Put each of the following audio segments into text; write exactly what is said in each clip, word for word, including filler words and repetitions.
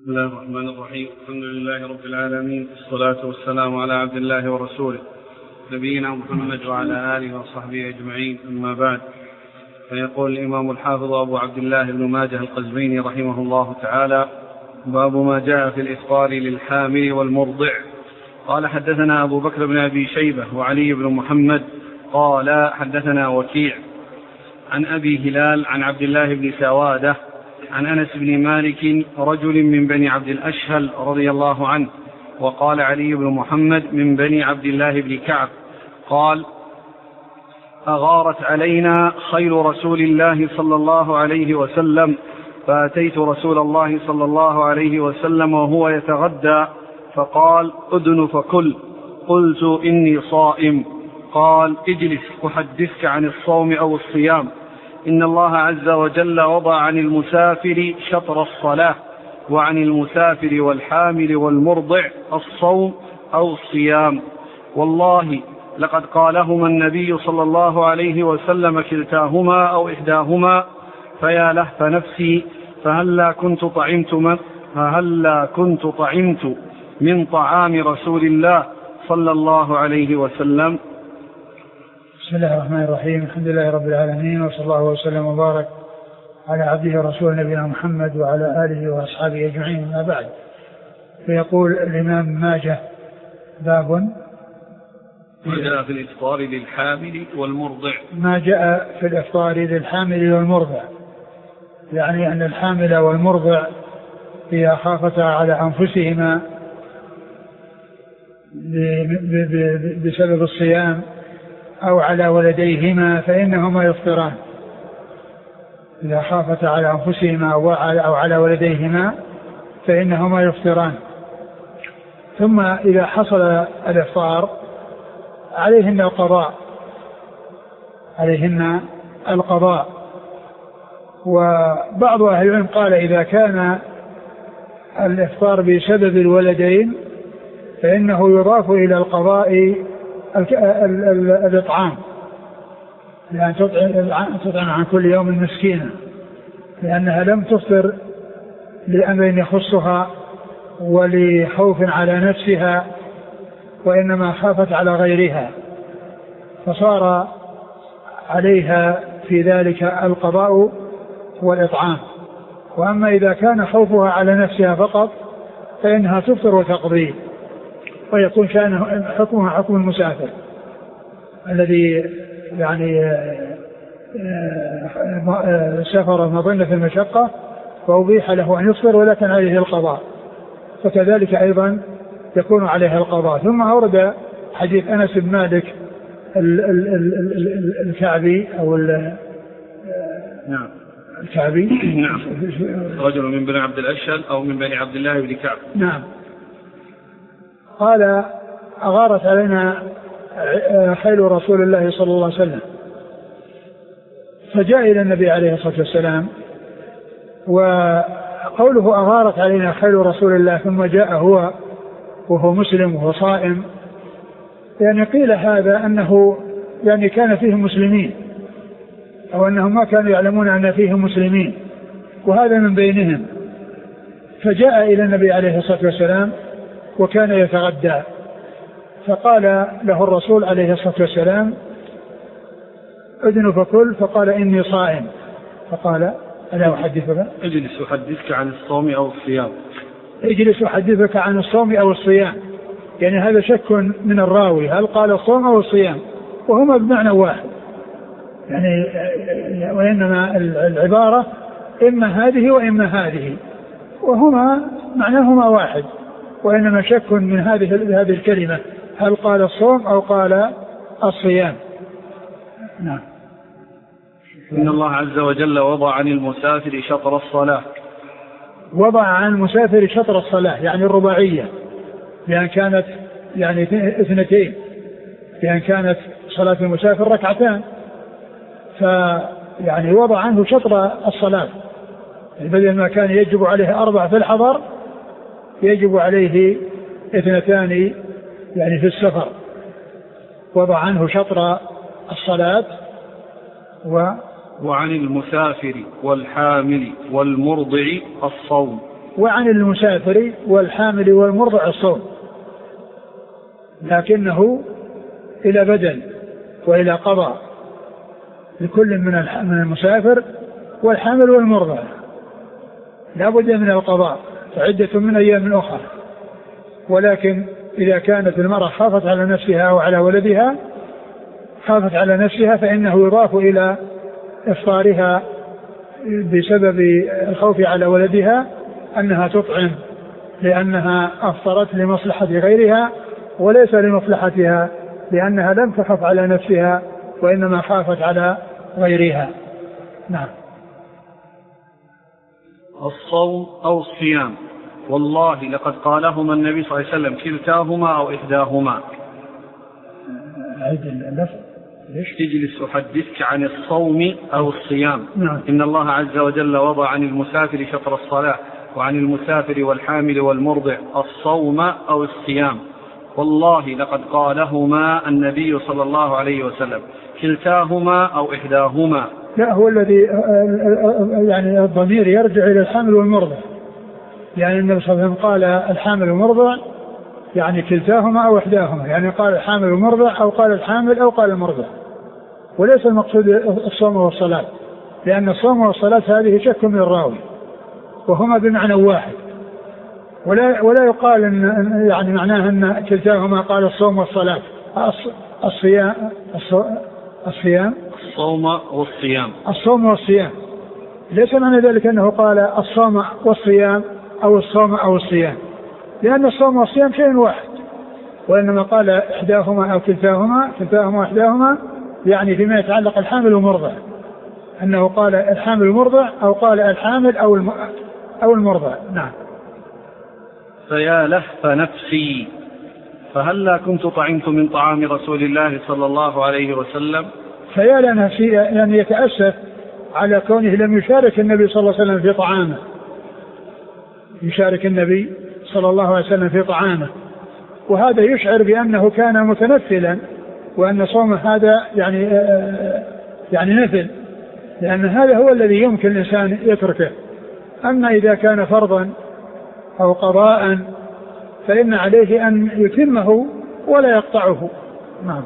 بسم الله الرحمن الرحيم. الحمد لله رب العالمين، والصلاة والسلام على عبد الله ورسوله نبينا محمد وعلى آله وصحبه أجمعين، أما بعد. فيقول الإمام الحافظ أبو عبد الله بن ماجه القزويني رحمه الله تعالى: باب ما جاء في الإفطار للحامل والمرضع. قال: حدثنا أبو بكر بن أبي شيبة وعلي بن محمد قال: حدثنا وكيع عن أبي هلال عن عبد الله بن سوادة عن أنس بن مالك رجل من بني عبد الأشهل رضي الله عنه. وقال علي بن محمد من بني عبد الله بن كعب قال: أغارت علينا خيل رسول الله صلى الله عليه وسلم، فأتيت رسول الله صلى الله عليه وسلم وهو يتغدى فقال: أدن فكل. قلت: إني صائم. قال: اجلس أحدثك عن الصوم أو الصيام. إن الله عز وجل وضع عن المسافر شطر الصلاة، وعن المسافر والحامل والمرضع الصوم أو الصيام. والله لقد قالهما النبي صلى الله عليه وسلم كلتاهما أو إحداهما، فيا لهف نفسي فهلا كنت طعمت فهلا كنت طعمت من طعام رسول الله صلى الله عليه وسلم. بسم الله الرحمن الرحيم. الحمد لله رب العالمين، وصلى الله وسلم وبارك على عبده ورسوله نبينا محمد وعلى آله وأصحابه أجمعين، ما بعد. فيقول الإمام ماجه: باب ما جاء في الإفطار للحامل والمرضع. ما جاء في الإفطار للحامل والمرضع، يعني أن الحامل والمرضع إذا خافتا على أنفسهما بسبب الصيام أو على ولديهما فإنهما يفطران. إذا خافتا على أنفسهما أو على ولديهما فإنهما يفطران. ثم إذا حصل الإفطار عليهن القضاء عليهن القضاء وبعض أهل العلم قال: إذا كان الإفطار بسبب الولدين فإنه يضاف إلى القضاء الإطعام، لأن تطعم عن كل يوم مسكينا، لأنها لم تفطر لأمر يخصها ولخوف على نفسها، وإنما خافت على غيرها، فصار عليها في ذلك القضاء والإطعام. وأما إذا كان خوفها على نفسها فقط فإنها تفطر وتقضي، ويكون شأنه حكمها حكم المسافر الذي يعني سافر مظنة المشقة فأبيح له أن يفطر ولكن عليه القضاء، فكذلك أيضا يكون عليها القضاء. ثم أورد حديث أنس بن مالك الكعبي أو نعم الكعبي نعم رجل من بني عبد الأشهل أو من بني عبد الله بن كعب. نعم. قال: أغارت علينا خيل رسول الله صلى الله عليه وسلم، فجاء إلى النبي عليه الصلاة والسلام. وقوله أغارت علينا خيل رسول الله ثم جاء هو وهو مسلم وهو صائم، يعني قيل هذا أنه يعني كان فيهم مسلمين، أو أنهم ما كانوا يعلمون أن فيهم مسلمين، وهذا من بينهم. فجاء إلى النبي عليه الصلاة والسلام وكان يتغدى، فقال له الرسول عليه الصلاة والسلام: أدن فكل. فقال: إني صائم. فقال: ألا أحدثك؟ اجلس أحدثك عن الصوم أو الصيام. اجلس أحدثك عن الصوم أو الصيام، يعني هذا شك من الراوي، هل قال الصوم أو الصيام؟ وهما بمعنى واحد، يعني وإنما العبارة إما هذه وإما هذه، وهما معناهما واحد، وإنما شك من هذه هذه الكلمة، هل قال الصوم أو قال الصيام. نعم. إن الله عز وجل وضع عن المسافر شطر الصلاة. وضع عن المسافر شطر الصلاة يعني الرباعية، لأن كانت يعني اثنتين، لأن كانت صلاة المسافر ركعتان، فيعني وضع عنه شطر الصلاة، بدل ما كان يجب عليه أربع في الحضر يجب عليه اثنتان يعني في السفر. وضع عنه شطر الصلاة. و وعن المسافر والحامل والمرضع الصوم. وعن المسافر والحامل والمرضع الصوم، لكنه إلى بدل وإلى قضاء لكل من المسافر والحامل والمرضع، لا بد من القضاء، فعدة من أيام أخرى. ولكن إذا كانت المرأة خافت على نفسها وعلى ولدها خافت على نفسها فإنه يضاف إلى إفطارها بسبب الخوف على ولدها أنها تطعم، لأنها أفطرت لمصلحة غيرها وليس لمصلحتها، لأنها لم تخف على نفسها وإنما خافت على غيرها. نعم. الصوم أو الصيام، والله لقد قالهما النبي صلى الله عليه وسلم كلتاهما أو إحداهما. عيد اللفظ. تجلس أحدثك عن الصوم أو الصيام. نعم. إن الله عز وجل وضع عن المسافر شطر الصلاة، وعن المسافر والحامل والمرضع الصوم أو الصيام، والله لقد قالهما النبي صلى الله عليه وسلم كلتاهما أو إحداهما. لا، هو الذي يعني الضمير يرجع إلى الحامل والمرضع، يعني النبي صلى الله عليه وسلم قال الحامل والمرضع يعني كلتاهما أو إحداهما، يعني قال الحامل والمرضع أو قال الحامل أو قال المرضع، وليس المقصود الصوم والصلاة، لأن الصوم والصلاة هذه شك من الراوي وهما بمعنى واحد، ولا ولا يقال إن يعني معناه أن كلتاهما قال الصوم والصلاة. الصيام الصيام الصوم والصيام الصوم والصيام ليس معنى ذلك أنه قال الصوم والصيام أو الصوم أو الصيام، لأن الصوم والصيام شيء واحد، وإنما قال إحداهما أو كلتاهما كلتاهما وإحداهما، يعني فيما يتعلق الحامل والمرضع، أنه قال الحامل والمرضع أو قال الحامل أو أو المرضع. نعم. فيا لهف نفسي فهلا كنت طعمت من طعام رسول الله صلى الله عليه وسلم. فيا لنفسي يعني يتأسف على كونه لم يشارك النبي صلى الله عليه وسلم في طعامه، يشارك النبي صلى الله عليه وسلم في طعامه، وهذا يشعر بأنه كان متنفلا، وأن صومه هذا يعني يعني نفل، لأن هذا هو الذي يمكن الإنسان يتركه. أما إذا كان فرضا أو قضاء فإن عليه أن يتمه ولا يقطعه. نعم.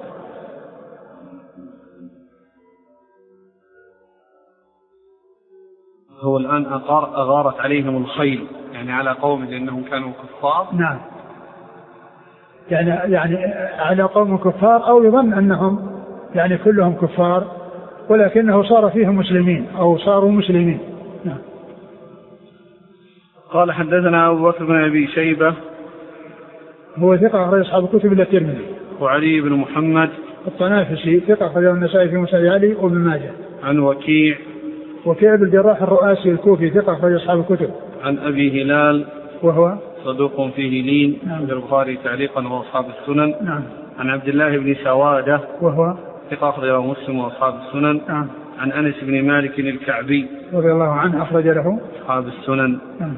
هو الآن أغارت عليهم الخيل، يعني على قوم لأنهم كانوا كفار. نعم، يعني يعني على قوم كفار، أو يظن أنهم يعني كلهم كفار ولكنه صار فيهم مسلمين أو صاروا مسلمين. نعم. قال حدثنا أبو بكر بن أبي شيبة هو ثقة أخرج أصحاب الكتب إلا الترمذي. وعلي بن محمد الطنافسي ثقة أخرجه النسائي في مسند علي وابن ماجه. عن وكيع وكيع بن الجراح الرؤاسي الكوفي ثقة أخرج أصحاب الكتب. عن أبي هلال وهو صدوق فيه لين. نعم. البخاري تعليقا وأصحاب السنن. نعم. عن عبد الله بن سوادة وهو ثقة أخرجه مسلم وأصحاب السنن. نعم. عن أنس بن مالك الكعبي رضي الله عنه أخرج له أصحاب السنن. نعم.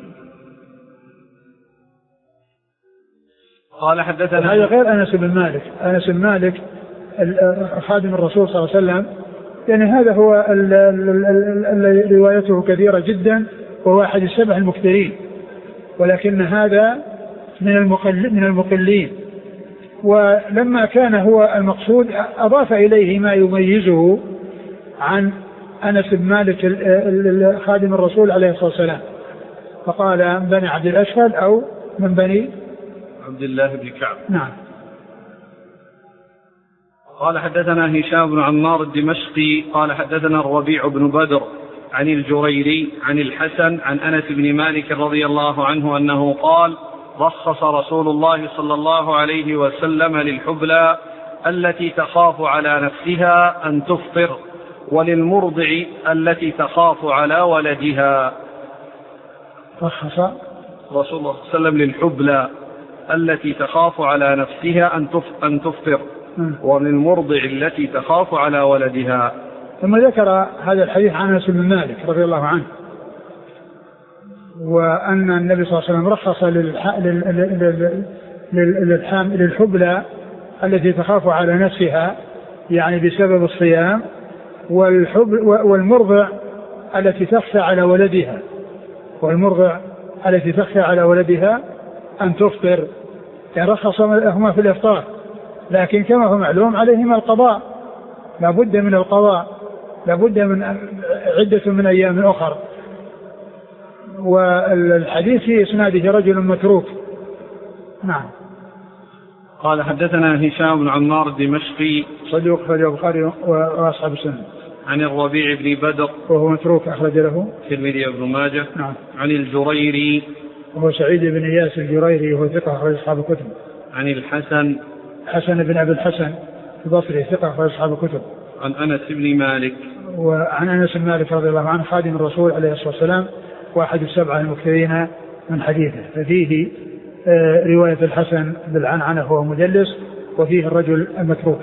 قال حدثنا هذا غير أنس بن مالك. أنس بن مالك خادم الرسول صلى الله عليه وسلم، يعني هذا هو الذي روايته كثيرة جدا وهو أحد السبع المكثرين، ولكن هذا من المقل من المقلين. ولما كان هو المقصود أضاف إليه ما يميزه عن أنس بن مالك خادم الرسول عليه الصلاة والسلام، فقال من بني عبد الأشهل أو من بني عبد الله بن كعب. نعم. قال حدثنا هشام بن عمار الدمشقي قال حدثنا الربيع بن بدر عن الجريري عن الحسن عن أنس بن مالك رضي الله عنه أنه قال رخص رسول الله صلى الله عليه وسلم للحبلى التي تخاف على نفسها أن تفطر وللمرضع التي تخاف على ولدها. رخص رسول الله صلى الله عليه وسلم للحبلى التي تخاف على نفسها أن تفطر وللمرضع التي تخاف على ولدها. ثم ذكر هذا الحديث عن أنس بن مالك رضي الله عنه، وأن النبي صلى الله عليه وسلم رخص للحبلى التي تخاف على نفسها يعني بسبب الصيام، والمرضع التي تخشى على ولدها والمرضع التي تخشى على ولدها أن تفطر، يعني رخص لهما في الإفطار، لكن كما هو معلوم عليهما القضاء، لا بد من القضاء، لا بد من عدة من أيام أخر. والحديث في إسناده رجل متروك. نعم. قال حدثنا هشام بن عمار الدمشقي صدوق أخرج البخاري وأصحاب السنن. عن الربيع بن بدر وهو متروك أخرج له الترمذي وابن ماجه. نعم. عن الجريري وهو سعيد بن إياس الجريري وهو ثقة أخرج أصحاب الكتب. عن الحسن حسن بن أبي الحسن البصري ثقة أخرج أصحاب الكتب. عن أنس بن مالك وعن أنس بن مالك رضي الله عنه خادم الرسول عليه الصلاة والسلام واحد السبعة المكثرين من حديثه، ففيه رواية الحسن بالعنعنة هو مدلس، وفيه الرجل المتروك.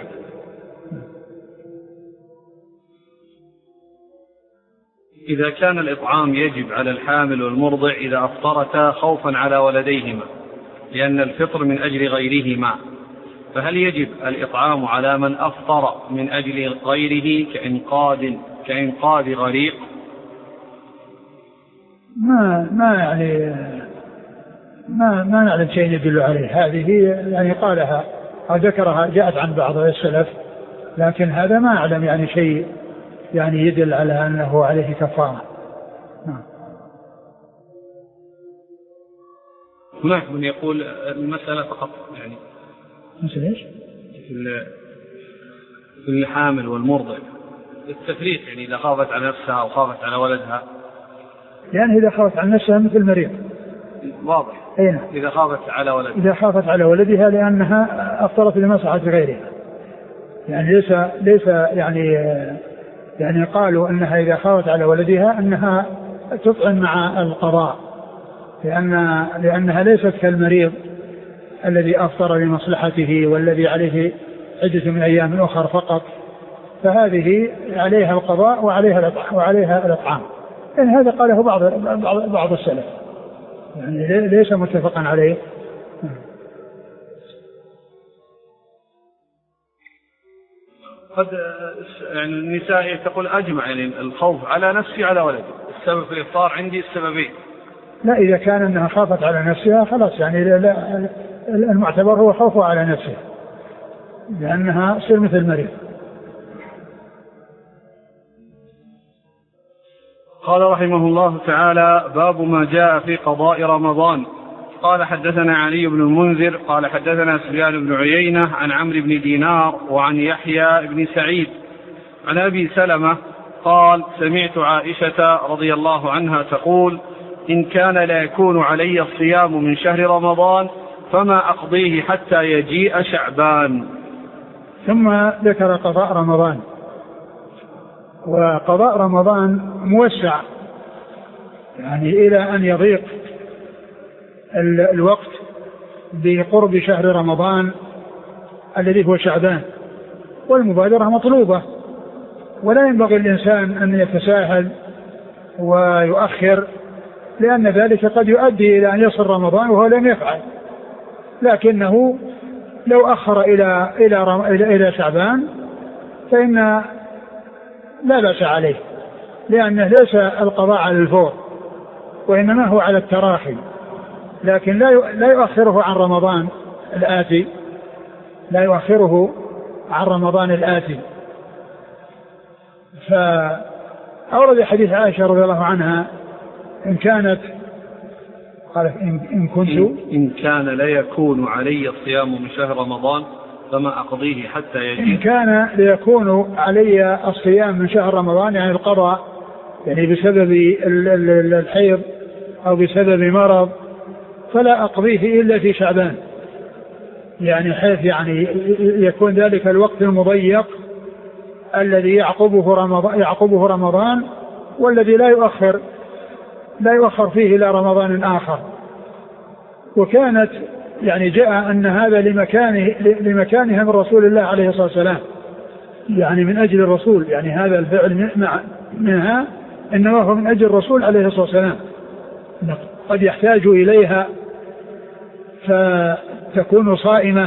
إذا كان الإطعام يجب على الحامل والمرضع إذا أفطرتا خوفا على ولديهما لأن الفطر من أجل غيرهما، فهل يجب الإطعام على من أفطر من أجل غيره كإنقاذ كإنقاذ غريق؟ ما ما يعني ما ما نعلم شيء يدل عليه. هذه يعني قالها أو ذكرها جاءت عن بعض السلف، لكن هذا ما أعلم يعني شيء يعني يدل على أنه عليه كفارة. نعم. هناك من يقول المسألة فقط يعني مثل ايش؟ في الحامل والمرضع التفريق، يعني إذا خافت على نفسها أو خافت على ولدها، يعني إذا خافت على نفسها مثل المريض واضح. أين؟ إذا خافت على ولدها إذا خافت على ولدها لأنها أفطرت لمصلحة غيرها، يعني ليس ليس يعني يعني قالوا أنها إذا خافت على ولدها أنها تطعم مع القضاء، لأن لأنها ليست كالمريض الذي أفطر لمصلحته والذي عليه عدة من أيام أخر فقط، فهذه عليها القضاء وعليها وعليها الإطعام. يعني هذا قاله بعض بعض بعض السلف، يعني ليس متفقا عليه. قد يعني النساء تقول أجمع يعني الخوف على نفسي على ولدي، السبب في الإفطار عندي السببين. لا، إذا كان أنها خافت على نفسها خلاص، يعني لا المعتبر هو خوفها على نفسها لأنها تصير مثل المريض. قال رحمه الله تعالى: باب ما جاء في قضاء رمضان. قال حدثنا علي بن المنذر قال حدثنا سفيان بن عيينة عن عمرو بن دينار وعن يحيى بن سعيد عن أبي سلمة قال: سمعت عائشة رضي الله عنها تقول: إن كان لا يكون علي الصيام من شهر رمضان فما أقضيه حتى يجيء شعبان. ثم ذكر قضاء رمضان. وقضاء رمضان موسع يعني إلى أن يضيق الوقت بقرب شهر رمضان الذي هو شعبان، والمبادرة مطلوبة، ولا ينبغي الإنسان أن يتساهل ويؤخر، لأن ذلك قد يؤدي إلى أن يصل رمضان وهو لم يفعل، لكنه لو أخر إلى إلى إلى, إلى شعبان فإن لا بأس عليه، لأنه ليس القضاء على الفور وإنما هو على التراخي، لكن لا لا يؤخره عن رمضان الآتي، لا يؤخره عن رمضان الآتي. فأورد حديث عائشة رضي الله عنها: إن كانت قال إن كنت إن كان لا يكون علي الصيام من شهر رمضان فما أقضيه حتى يجيء. إن كان ليكون علي الصيام من شهر رمضان يعني القضاء، يعني بسبب الحيض أو بسبب مرض، فلا أقضيه إلا في شعبان، يعني حيث يعني يكون ذلك الوقت المضيق الذي يعقبه رمضان, يعقبه رمضان والذي لا يؤخر لا يؤخر فيه إلى رمضان آخر. وكانت يعني جاء أن هذا لمكانه لمكانها من رسول الله عليه الصلاة والسلام، يعني من أجل الرسول، يعني هذا الفعل منها إنما هو من أجل الرسول عليه الصلاة والسلام، قد يحتاج إليها فتكون صائمة،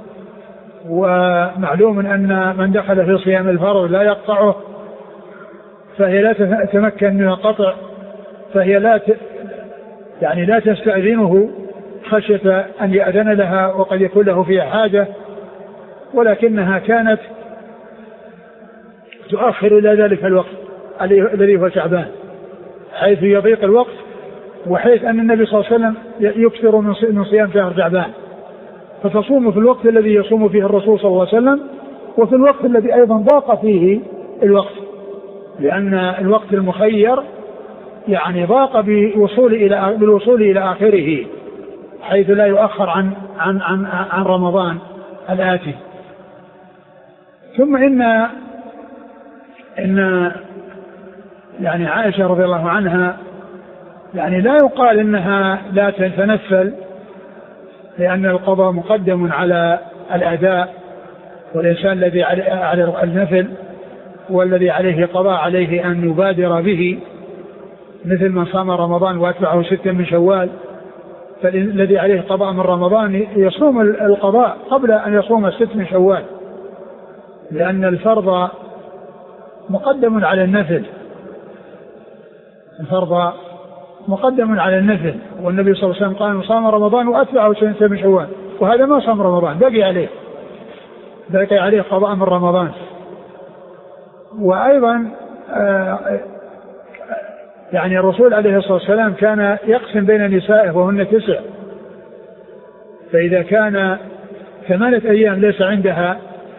ومعلوم أن من دخل في صيام الفرض لا يقطعه، فهي لا تتمكن من القطع، فهي لا يعني لا تستأذنه خشية أن يأذن لها وقد يكون له فيها حاجة، ولكنها كانت تؤخر إلى ذلك الوقت الذي هو شعبان حيث يضيق الوقت، وحيث أن النبي صلى الله عليه وسلم يكثر من صيام شهر شعبان، فتصوم في الوقت الذي يصوم فيه الرسول صلى الله عليه وسلم، وفي الوقت الذي أيضا ضاق فيه الوقت، لأن الوقت المخير يعني ضاق بوصول إلى بالوصول إلى آخره حيث لا يؤخر عن عن عن, عن رمضان الآتي. ثم إن إن يعني عائشة رضي الله عنها يعني لا يقال إنها لا تتنفل، لأن القضاء مقدم على الأداء، والإنسان الذي على النفل والذي عليه قضاء عليه أن يبادر به، مثل من صام رمضان وأتبعه ستا من شوال، فالذي عليه قضاء من رمضان يصوم القضاء قبل أن يصوم الست من شوال، لأن الفرض مقدم على النفل، الفرض مقدم على النفل، والنبي صلى الله عليه وسلم قال صام رمضان وأتبعه ستا من شوال، وهذا ما صام رمضان، بقي عليه بقي عليه قضاء من رمضان. وأيضا آه يعني الرسول عليه الصلاة والسلام كان يقسم بين نسائه وهن تسع، فإذا كان ثمانية أيام ليس عندها،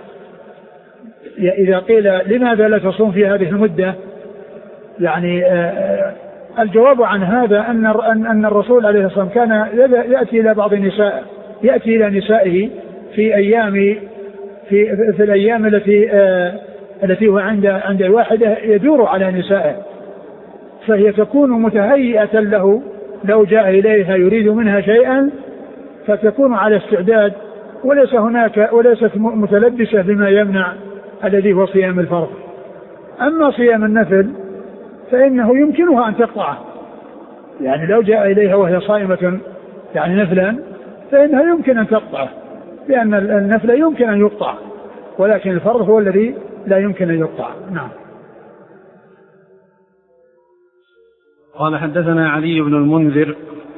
إذا قيل لماذا لا تصوم في هذه المدة، يعني آه الجواب عن هذا أن أن الرسول عليه الصلاة والسلام كان يأتي إلى بعض النساء يأتي إلى نسائه في أيام في في الأيام التي آه التي هو عند عند الواحدة يدور على نسائه، فهي تكون متهيئة له لو جاء إليها يريد منها شيئا، فتكون على استعداد وليس هناك وليست متلبسة بما يمنع الذي هو صيام الفرض. أما صيام النفل فإنه يمكنها أن تقطعه، يعني لو جاء إليها وهي صائمة يعني نفلا فإنها يمكن أن تقطعه، لأن النفل يمكن أن يقطع، ولكن الفرض هو الذي لا يمكن أن يقطع. نعم. قال حدثنا علي بن المنذر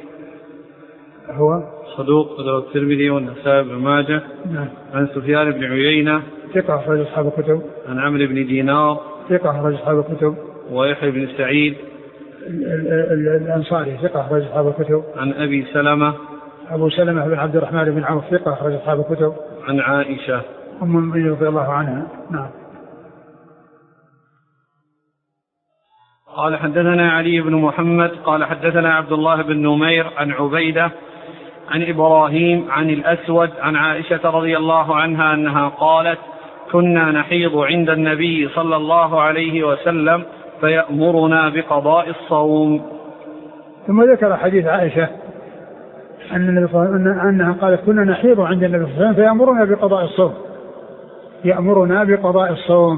هو صدوق له الترمذي والنسائي بن ماجه. نعم. عن سفيان بن عيينة ثقة أخرج أصحاب الكتب. عن عمرو بن دينار ثقة أخرج أصحاب الكتب. ويحيى بن سعيد الأنصاري ثقة أخرج أصحاب الكتب. عن أبي سلمة أبو سلمة بن عبد الرحمن بن عوف ثقة أخرج أصحاب الكتب. عن عائشة أم المؤمنين رضي الله عنها. نعم. قال حدثنا علي بن محمد قال حدثنا عبد الله بن نمير عن عبيدة عن إبراهيم عن الأسود عن عائشة رضي الله عنها أنها قالت كنا نحيض عند النبي صلى الله عليه وسلم فيأمرنا بقضاء الصوم. ثم ذكر حديث عائشة أن أنها قالت كنا نحيض عند النبي صلى الله عليه وسلم فيأمرنا بقضاء الصوم، يأمرنا بقضاء الصوم.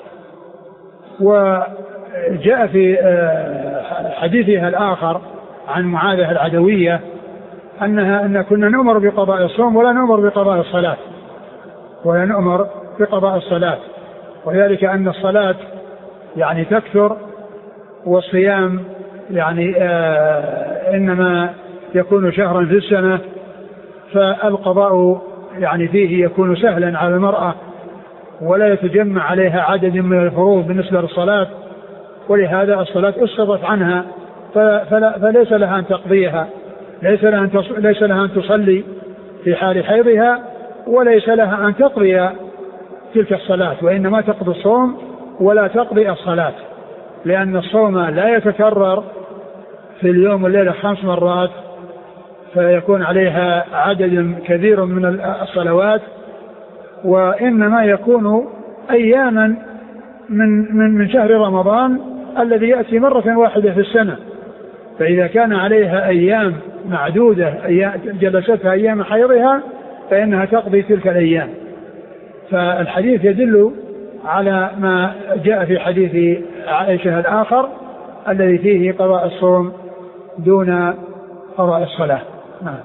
وجاء في حديثها الآخر عن معاذة العدوية أنها أن كنا نؤمر بقضاء الصوم ولا نؤمر بقضاء الصلاة ولا نؤمر بقضاء الصلاة، وذلك أن الصلاة يعني تكثر والصيام يعني آه إنما يكون شهرا في السنة، فالقضاء يعني فيه يكون سهلا على المرأة ولا يتجمع عليها عدد من الفروض بالنسبة للصلاة، ولهذا الصلاة أسقطت عنها فلا فليس لها أن تقضيها، ليس لها أن ليس لها أن تصلي في حال حيضها وليس لها أن تقضي تلك الصلاة، وإنما تقضي الصوم ولا تقضي الصلاة، لأن الصوم لا يتكرر في اليوم والليلة خمس مرات فيكون عليها عدد كبير من الصلوات، وإنما يكون أياما من من من شهر رمضان الذي يأتي مرة واحدة في السنة، فإذا كان عليها أيام معدودة جلستها أيام حيضها فإنها تقضي تلك الأيام. فالحديث يدل على ما جاء في حديث عائشة الآخر الذي فيه قضاء الصوم دون قضاء الصلاة. نعم.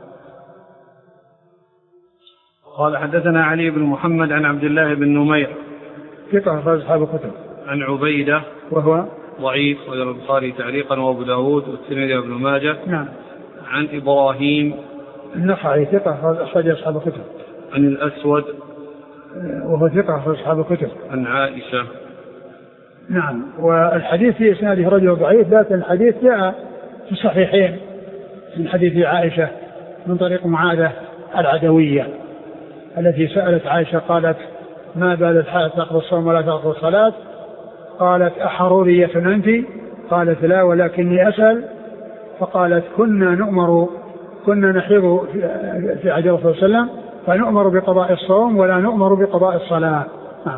قال حدثنا علي بن محمد عن عبد الله بن نمير ثقة أخرج أصحاب الكتب. عن عبيدة وهو ضعيف وجر البخاري تعليقا وأبو داود والترمذي وابن ماجه. نعم. عن إبراهيم النخعي ثقة أخرج أصحاب الكتب. عن الأسود وهو ثقة أخرج أصحاب الكتب. عن عائشة. نعم. والحديث في إسناده رجل ضعيف، لكن الحديث جاء في الصحيحين من حديث عائشة من طريق معاذة العدوية التي سألت عائشة قالت ما بال الحائض تقضي الصوم ولا تقضي الصلاة؟ قالت أحرورية أنت؟ قالت لا ولكني أسأل. فقالت كنا نؤمر كنا نحيض في عهد الرسول صلى الله عليه وسلم فنؤمر بقضاء الصوم ولا نؤمر بقضاء الصلاة. آه.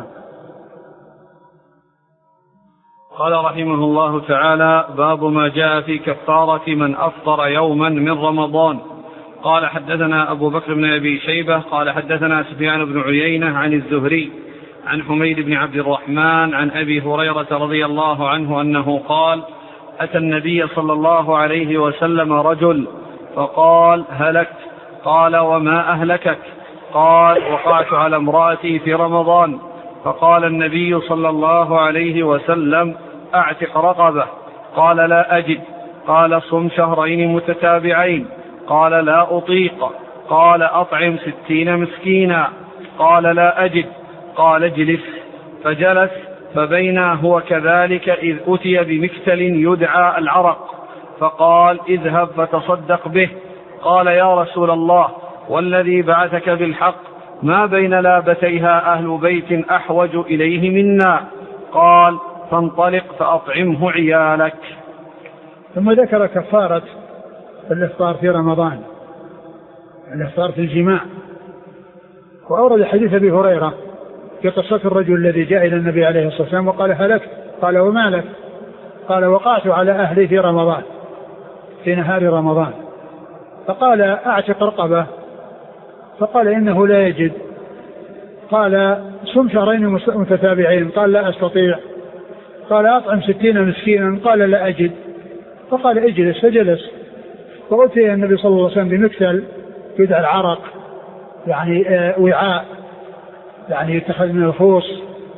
قال رحمه الله تعالى: باب ما جاء في كفارة من أفطر يوما من رمضان. قال حدثنا أبو بكر بن أبي شيبة قال حدثنا سفيان بن عيينة عن الزهري عن حميد بن عبد الرحمن عن أبي هريرة رضي الله عنه أنه قال: أتى النبي صلى الله عليه وسلم رجل فقال: هلكت. قال: وما أهلكك؟ قال: وقعت على امرأتي في رمضان. فقال النبي صلى الله عليه وسلم: أعتق رقبة. قال: لا أجد. قال: صم شهرين متتابعين. قال: لا أطيق. قال: أطعم ستين مسكينا. قال: لا أجد. قال: اجلس. فجلس. فبينا هو كذلك إذ أتي بمكتل يدعى العرق فقال: اذهب فتصدق به. قال: يا رسول الله والذي بعثك بالحق ما بين لابتيها أهل بيت أحوج إليه منا. قال: فانطلق فأطعمه عيالك. ثم ذكر كفارة الإفطار في رمضان، الإفطار في الجماع، وأورد حديث أبي هريرة في قصة الرجل الذي جاء إلى النبي عليه الصلاة والسلام وقال: هلكت. قال: وما لك؟ قال: وقعت على أهلي في رمضان في نهار رمضان. فقال: أعتق رقبة. فقال: إنه لا يجد. قال: صم شهرين متتابعين. قال: لا أستطيع. قال: أطعم ستين مسكينا. قال: لا أجد. فقال: اجلس. فجلس. فأتي النبي صلى الله عليه وسلم بمكتل يدعى العرق، يعني وعاء يعني يتخذ من الخوص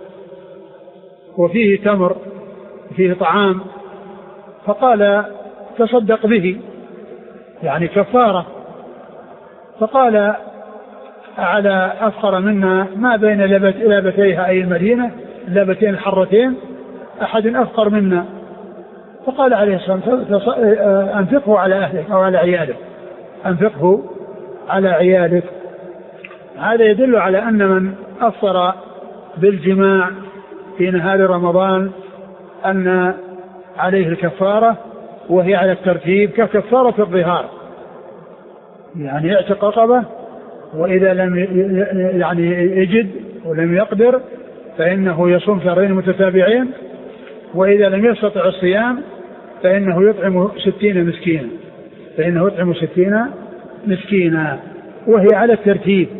وفيه تمر وفيه طعام. فقال: تصدق به، يعني كفارة. فقال: على أفقر منا ما بين لابتيها أي المدينة اللابتين الحرتين أحد أفقر منا. فقال عليه الصلاة والسلام: أنفقه على أهلك أو على عيالك، أنفقه على عيالك. هذا يدل على أن من أفطر بالجماع في نهار رمضان أن عليه الكفارة، وهي على الترتيب ككفارة الظهار، يعني يعتق رقبة، وإذا لم يعني يجد ولم يقدر فإنه يصوم شهرين متتابعين، وإذا لم يستطع الصيام فإنه يطعم ستين مسكينا فإنه يطعم ستين مسكينا وهي على الترتيب: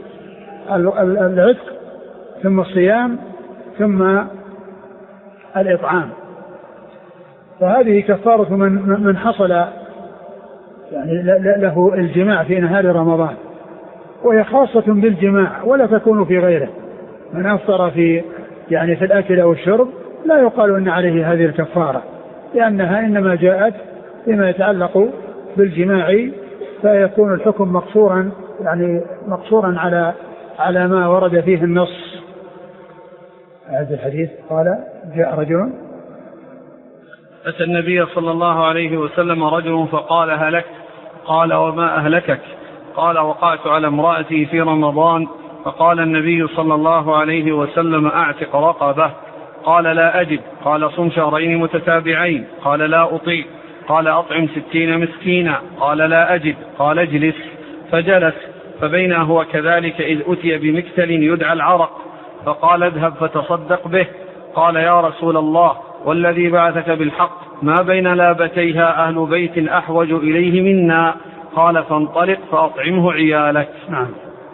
العتق ثم الصيام ثم الإطعام. فهذه كفارة من من حصل يعني له الجماع في نهار رمضان، وهي خاصة بالجماع ولا تكون في غيره. من أفطر في يعني في الأكل أو الشرب لا يقال أن عليه هذه الكفارة، لأنها إنما جاءت فيما يتعلق بالجماع، فيكون الحكم مقصورا يعني مقصورا على على ما ورد فيه النص. هذا الحديث قال: جاء رجل أتى النبي صلى الله عليه وسلم رجل فقال: هلكت. قال: وما أهلكك؟ قال: وقعت على امرأتي في رمضان. فقال النبي صلى الله عليه وسلم: أعتق رقبة. قال: لا أجد. قال: صم شهرين متتابعين. قال: لا أطيق. قال: أطعم ستين مسكينا. قال: لا أجد. قال: اجلس. فجلس. فبينا هو كذلك إذ أتي بمكتل يدعى العرق فقال: اذهب فتصدق به. قال: يا رسول الله والذي بعثك بالحق ما بين لابتيها أهل بيت أحوج إليه منا. قال: فانطلق فأطعمه عيالك. نعم.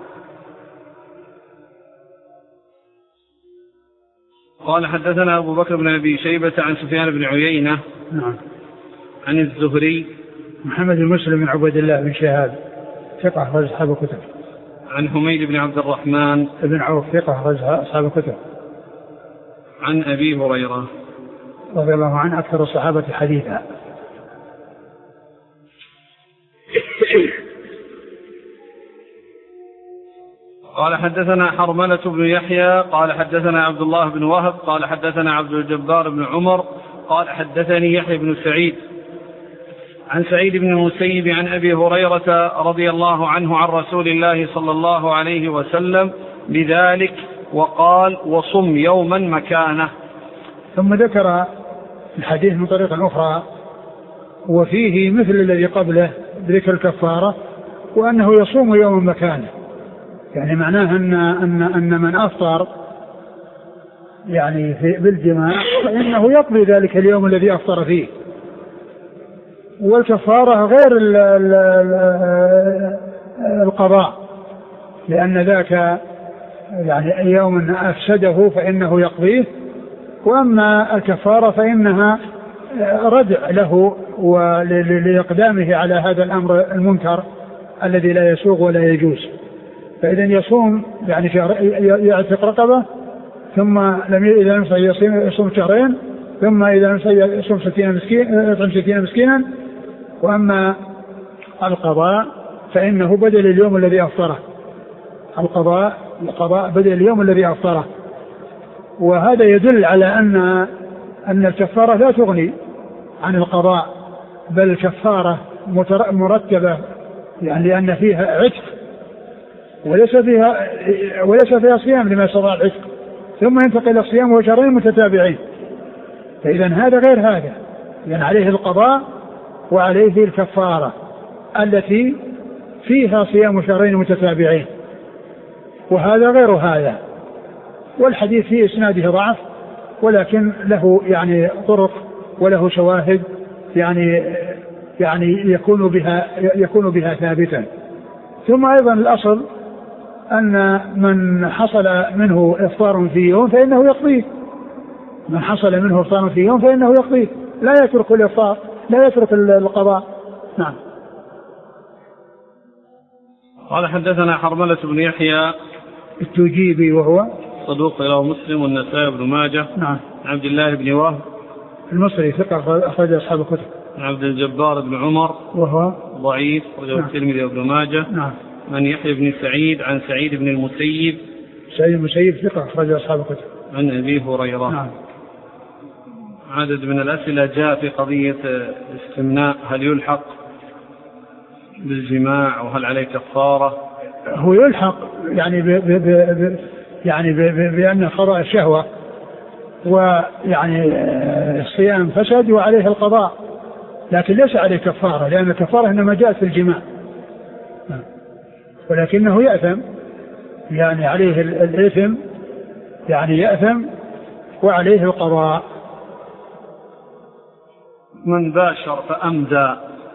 قال: حدثنا أبو بكر بن أبي شيبة عن سفيان بن عيينة نعم. عن الزهري محمد بن مسلم بن عبد الله بن شهاب ثقة أخرج أصحاب الكتب. عن حميد بن عبد الرحمن بن عوف ثقة أخرج أصحاب الكتب. عن أبي هريرة رضي الله عنه أكثر الصحابة حديثا. قال حدثنا حرملة بن يحيى قال حدثنا عبد الله بن وهب قال حدثنا عبد الجبار بن عمر قال حدثني يحيى بن سعيد عن سعيد بن المسيب عن أبي هريرة رضي الله عنه عن رسول الله صلى الله عليه وسلم بذلك وقال وصم يوما مكانه. ثم ذكر الحديث من طريقة أخرى وفيه مثل الذي قبله ذكر الكفارة وأنه يصوم يوما مكانه، يعني معناه أن, أن, أن من أفطر يعني في بالجماع فإنه يقضي ذلك اليوم الذي أفطر فيه، والكفارة غير ال ال ال القضاء لأن ذاك يعني يوم أفسده فإنه يقضيه، وأما الكفارة فإنها ردع له ولإقدامه على هذا الأمر المنكر الذي لا يسوغ ولا يجوز. فإذا يصوم يعني يعتق رقبة ثم لم إذا لم يصوم شهرين ثم إذا لم يصوم ستين مسكين يطعم ستين مسكينا. وأما القضاء فإنه بدل اليوم الذي أفطره، القضاء القضاء بدل اليوم الذي أفطره. وهذا يدل على أن أن الكفارة لا تغني عن القضاء، بل الكفارة مرتبة يعني لأن فيها عتق وليس فيها وليس فيها صيام لما استطاع العتق، ثم ينتقل إلى الصيام وشهرين متتابعين. فإذا هذا غير هذا، يعني عليه القضاء وعليه الكفارة التي فيها صيام شهرين متتابعين، وهذا غير هذا. والحديث في إسناده ضعف ولكن له يعني طرق وله شواهد يعني يعني يكون بها يكون بها ثابتا. ثم أيضا الأصل أن من حصل منه إفطار في يوم فإنه يقضيه، من حصل منه إفطار في يوم فإنه يقضيه، لا يترك الإفطار لا يترك القضاء. نعم. قال حدثنا حرملة بن يحيى التجيبي وهو صدوق له مسلم والنسائي بن ماجه. نعم. عبد الله بن وهب المصري ثقة أخرج أصحاب الكتب. عبد الجبار بن عمر وهو ضعيف وله الترمذي وابن ماجه. نعم. من يحيى بن سعيد عن سعيد بن المسيب سعيد المسيب ثقة أخرج أصحاب الكتب. عن أبي هريرة. نعم. عدد من الأسئلة جاء في قضية استمناء، هل يلحق بالجماع وهل عليه كفارة؟ هو يلحق يعني ب ب ب يعني ب ب بأن قضاء الشهوة ويعني الصيام فسد وعليه القضاء، لكن ليس عليه كفارة لأن الكفارة إنما جاءت في الجماع، ولكنه يأثم يعني عليه الإثم يعني يأثم وعليه القضاء. من باشر فأمدى،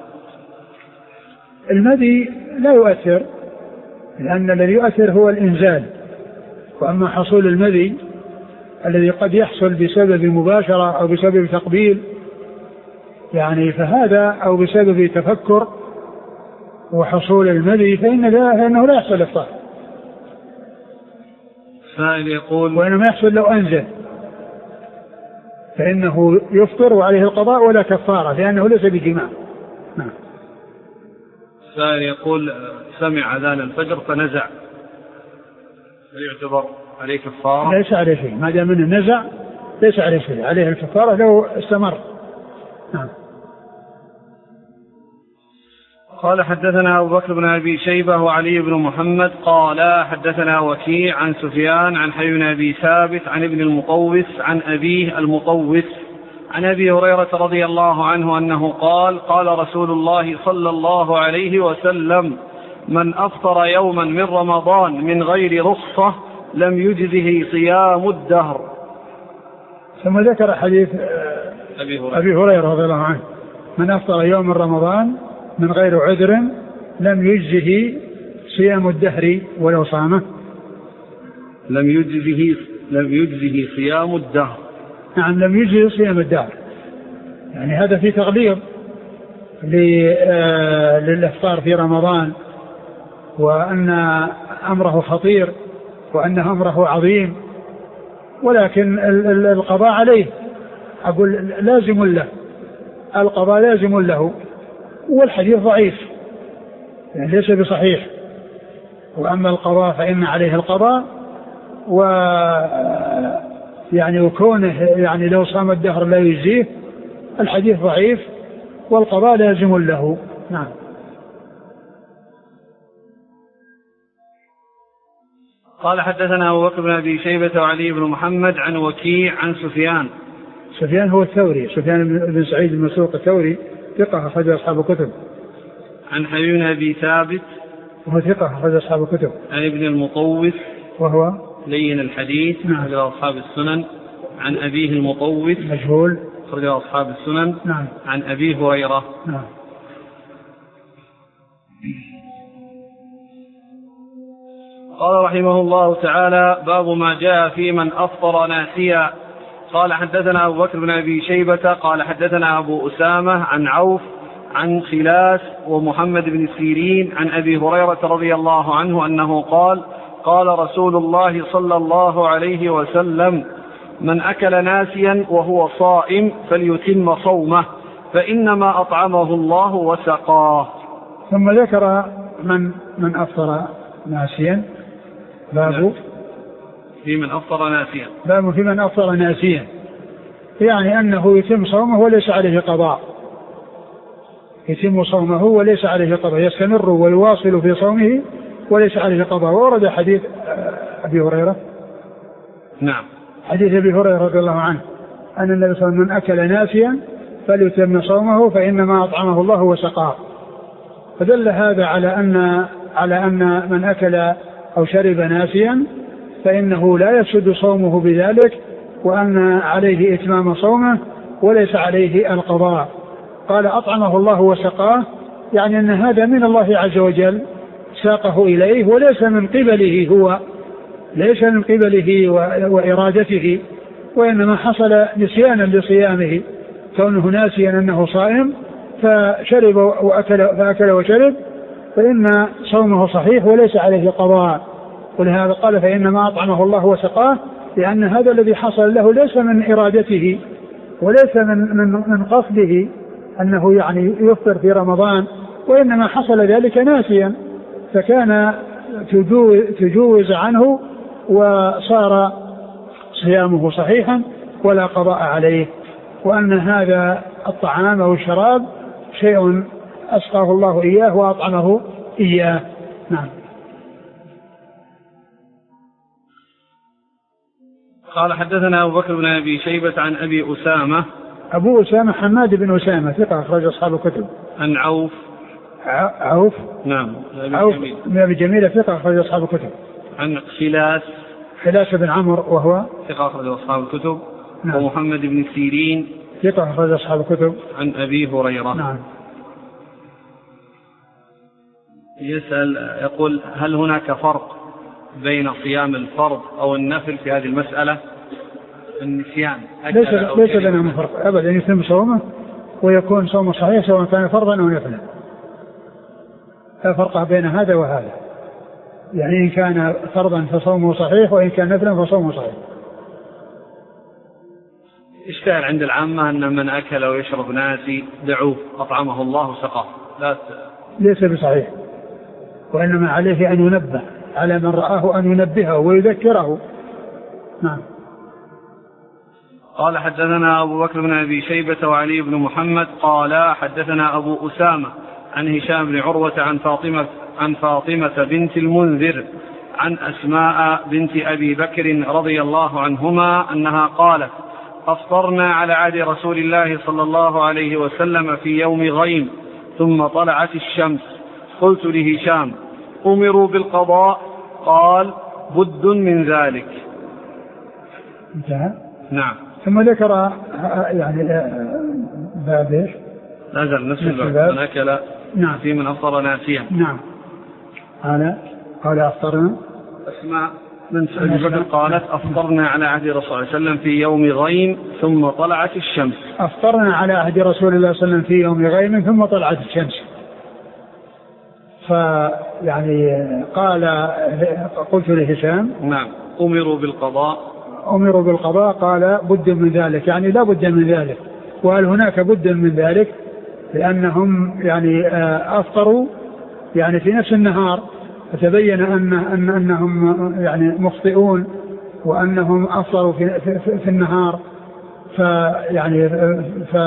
المدي لا يؤثر لأن الذي يؤثر هو الإنزال، وأما حصول المدي الذي قد يحصل بسبب مباشرة أو بسبب تقبيل يعني فهذا أو بسبب تفكر وحصول المدي فإن فإنه لا يحصل إفطار. سائل يقول وإنما يحصل لو أنزل فإنه يفطر وعليه القضاء ولا كفارة لأنه ليس بجماع. نعم. سائل يقول سمع أذان الفجر فنزع، هل يعتبر عليه كفارة؟ ليس عليه شيء ما دام منه نزع، ليس عليه شيء، عليه الكفارة لو استمر. نعم. قال حدثنا أبو بكر بن أبي شيبة وعلي بن محمد قال حدثنا وكيع عن سفيان عن حي بن أبي ثابت عن ابن المطوس عن أبيه المطوس عن أبي هريرة رضي الله عنه أنه قال قال رسول الله صلى الله عليه وسلم من أفطر يوما من رمضان من غير رخصة لم يجزه صيام الدهر. ثم ذكر حديث أبي هريرة, أبي هريرة رضي الله عنه من أفطر يوم من رمضان من غير عذر لم يجزه صيام الدهر ولو صامه. لم يجزه لم يجزه صيام الدهر. نعم لم يجزه صيام الدهر، يعني هذا في تغليظ للإفطار في رمضان وأن أمره خطير وأن أمره عظيم، ولكن القضاء عليه أقول لازم له، القضاء لازم له، والحديث ضعيف يعني ليس بصحيح. وأما القضاء فإن عليه القضاء، و يعني وكونه يعني لو صام الدهر لا يجزيه، الحديث ضعيف والقضاء لازم له. نعم. قال حدثنا أبو بكر بن أبي شيبة وعلي بن محمد عن وكيع عن سفيان. سفيان هو الثوري، سفيان بن سعيد بن مسروق الثوري، ثقة أخرج أصحاب الكتب. عن حبيب بن أبي ثابت وهو ثقة أخرج أصحاب الكتب. عن ابن المطوف وهو لين الحديث أخرج أصحاب السنن. عن أبيه المطوف مجهول أخرج أصحاب السنن. نعم. عن أبي هريرة. نعم. قال رحمه الله تعالى: باب ما جاء في من أفطر ناسيا. قال حدثنا أبو بكر بن أبي شيبة قال حدثنا أبو أسامة عن عوف عن خلاس ومحمد بن سيرين عن أبي هريرة رضي الله عنه أنه قال: قال رسول الله صلى الله عليه وسلم: من أكل ناسيا وهو صائم فليتم صومه فإنما أطعمه الله وسقاه. ثم ذكر من من أفطر ناسيا. باب في من أفطر ناسيا. باب في من أفطر ناسيا، يعني أنه يتم صومه وليس عليه قضاء، يتم صومه وليس عليه قضاء، يستمر ويواصل في صومه وليس عليه قضاء. ورد حديث أبي هريرة. نعم. حديث أبي هريرة رضي الله عنه أن النبي صلى الله عليه وسلم: من أكل ناسيا فليتم صومه فإنما أطعمه الله وسقاه. فدل هذا على أن على أن من أكل أو شرب ناسيا فإنه لا يفسد صومه بذلك، وأن عليه إتمام صومه وليس عليه القضاء. قال: أطعمه الله وسقاه، يعني أن هذا من الله عز وجل ساقه إليه وليس من قبله هو، ليس من قبله وإرادته، وإنما حصل نسيانا لصيامه، كونه ناسيا أنه صائم فشرب وأكل فأكل وشرب، فإن صومه صحيح وليس عليه قضاء. ولهذا قال: فإنما أطعمه الله وسقاه، لأن هذا الذي حصل له ليس من إرادته وليس من من من قصده أنه يعني يفطر في رمضان، وإنما حصل ذلك ناسيا، فكان تجوز عنه وصار صيامه صحيحا ولا قضاء عليه. وأن هذا الطعام أو الشراب شيء أسقاه الله إياه وأطعمه إياه. نعم. قال حدثنا أبو بكر بن أبي شيبة عن أبي أسامة. أبو أسامة حماد بن أسامة ثقة أخرج أصحاب الكتب. عن عوف. عوف نعم. عوف بن أبي جميلة ثقة أخرج أصحاب الكتب. عن خلاس. خلاس بن عمرو وهو ثقة أخرج أصحاب الكتب. نعم. ومحمد بن سيرين ثقة أخرج أصحاب الكتب. عن أبي هريرة. نعم. يسأل يقول: هل هناك فرق بين صيام الفرض أو النفل في هذه المسألة؟ النسيان ليس ليس بينهما فرق أبدا، يتم صومه ويكون صومه صحيح سواء كان فرضا أو نفلا، لا فرق بين هذا وهذا. يعني إن كان فرضا فصومه صحيح، وإن كان نفلا فصومه صحيح. اشتهر عند العامة أن من أكل أو يشرب ناسي دعوه أطعمه الله سقاه. لا ت... ليس بصحيح، وإنما عليه أن ينبه على من رآه، أن ينبهه ويذكره. نعم. قال حدثنا أبو بكر بن أبي شيبة وعلي بن محمد قال حدثنا أبو أسامة عن هشام بن عروة عن فاطمة عن فاطمة بنت المنذر عن أسماء بنت أبي بكر رضي الله عنهما أنها قالت: أفطرنا على عهد رسول الله صلى الله عليه وسلم في يوم غيم ثم طلعت الشمس. قلت لهشام: أمروا بالقضاء؟ قال: بد من ذلك. انتهى. نعم. ثم ذكر يعني باب ايش؟ نزل نفس الباب. من أكل نعم. في من أفطر ناسيا. نعم. قال قال أفطرنا. أسماء بنت أبي بكر قالت: أفطرنا على عهد رسول الله صلى الله عليه وسلم في يوم غيم ثم طلعت الشمس. أفطرنا على عهد رسول الله صلى الله عليه وسلم في يوم غيم ثم طلعت الشمس. فيعني قال قلت لهشام: نعم. أمروا بالقضاء؟ أمروا بالقضاء قال بد من ذلك، يعني لا بد من ذلك. وهل هناك بد من ذلك؟ لأنهم يعني أفطروا يعني في نفس النهار، فتبين أن أن أنهم يعني مخطئون وأنهم أفطروا في, في, في النهار، فيعني ف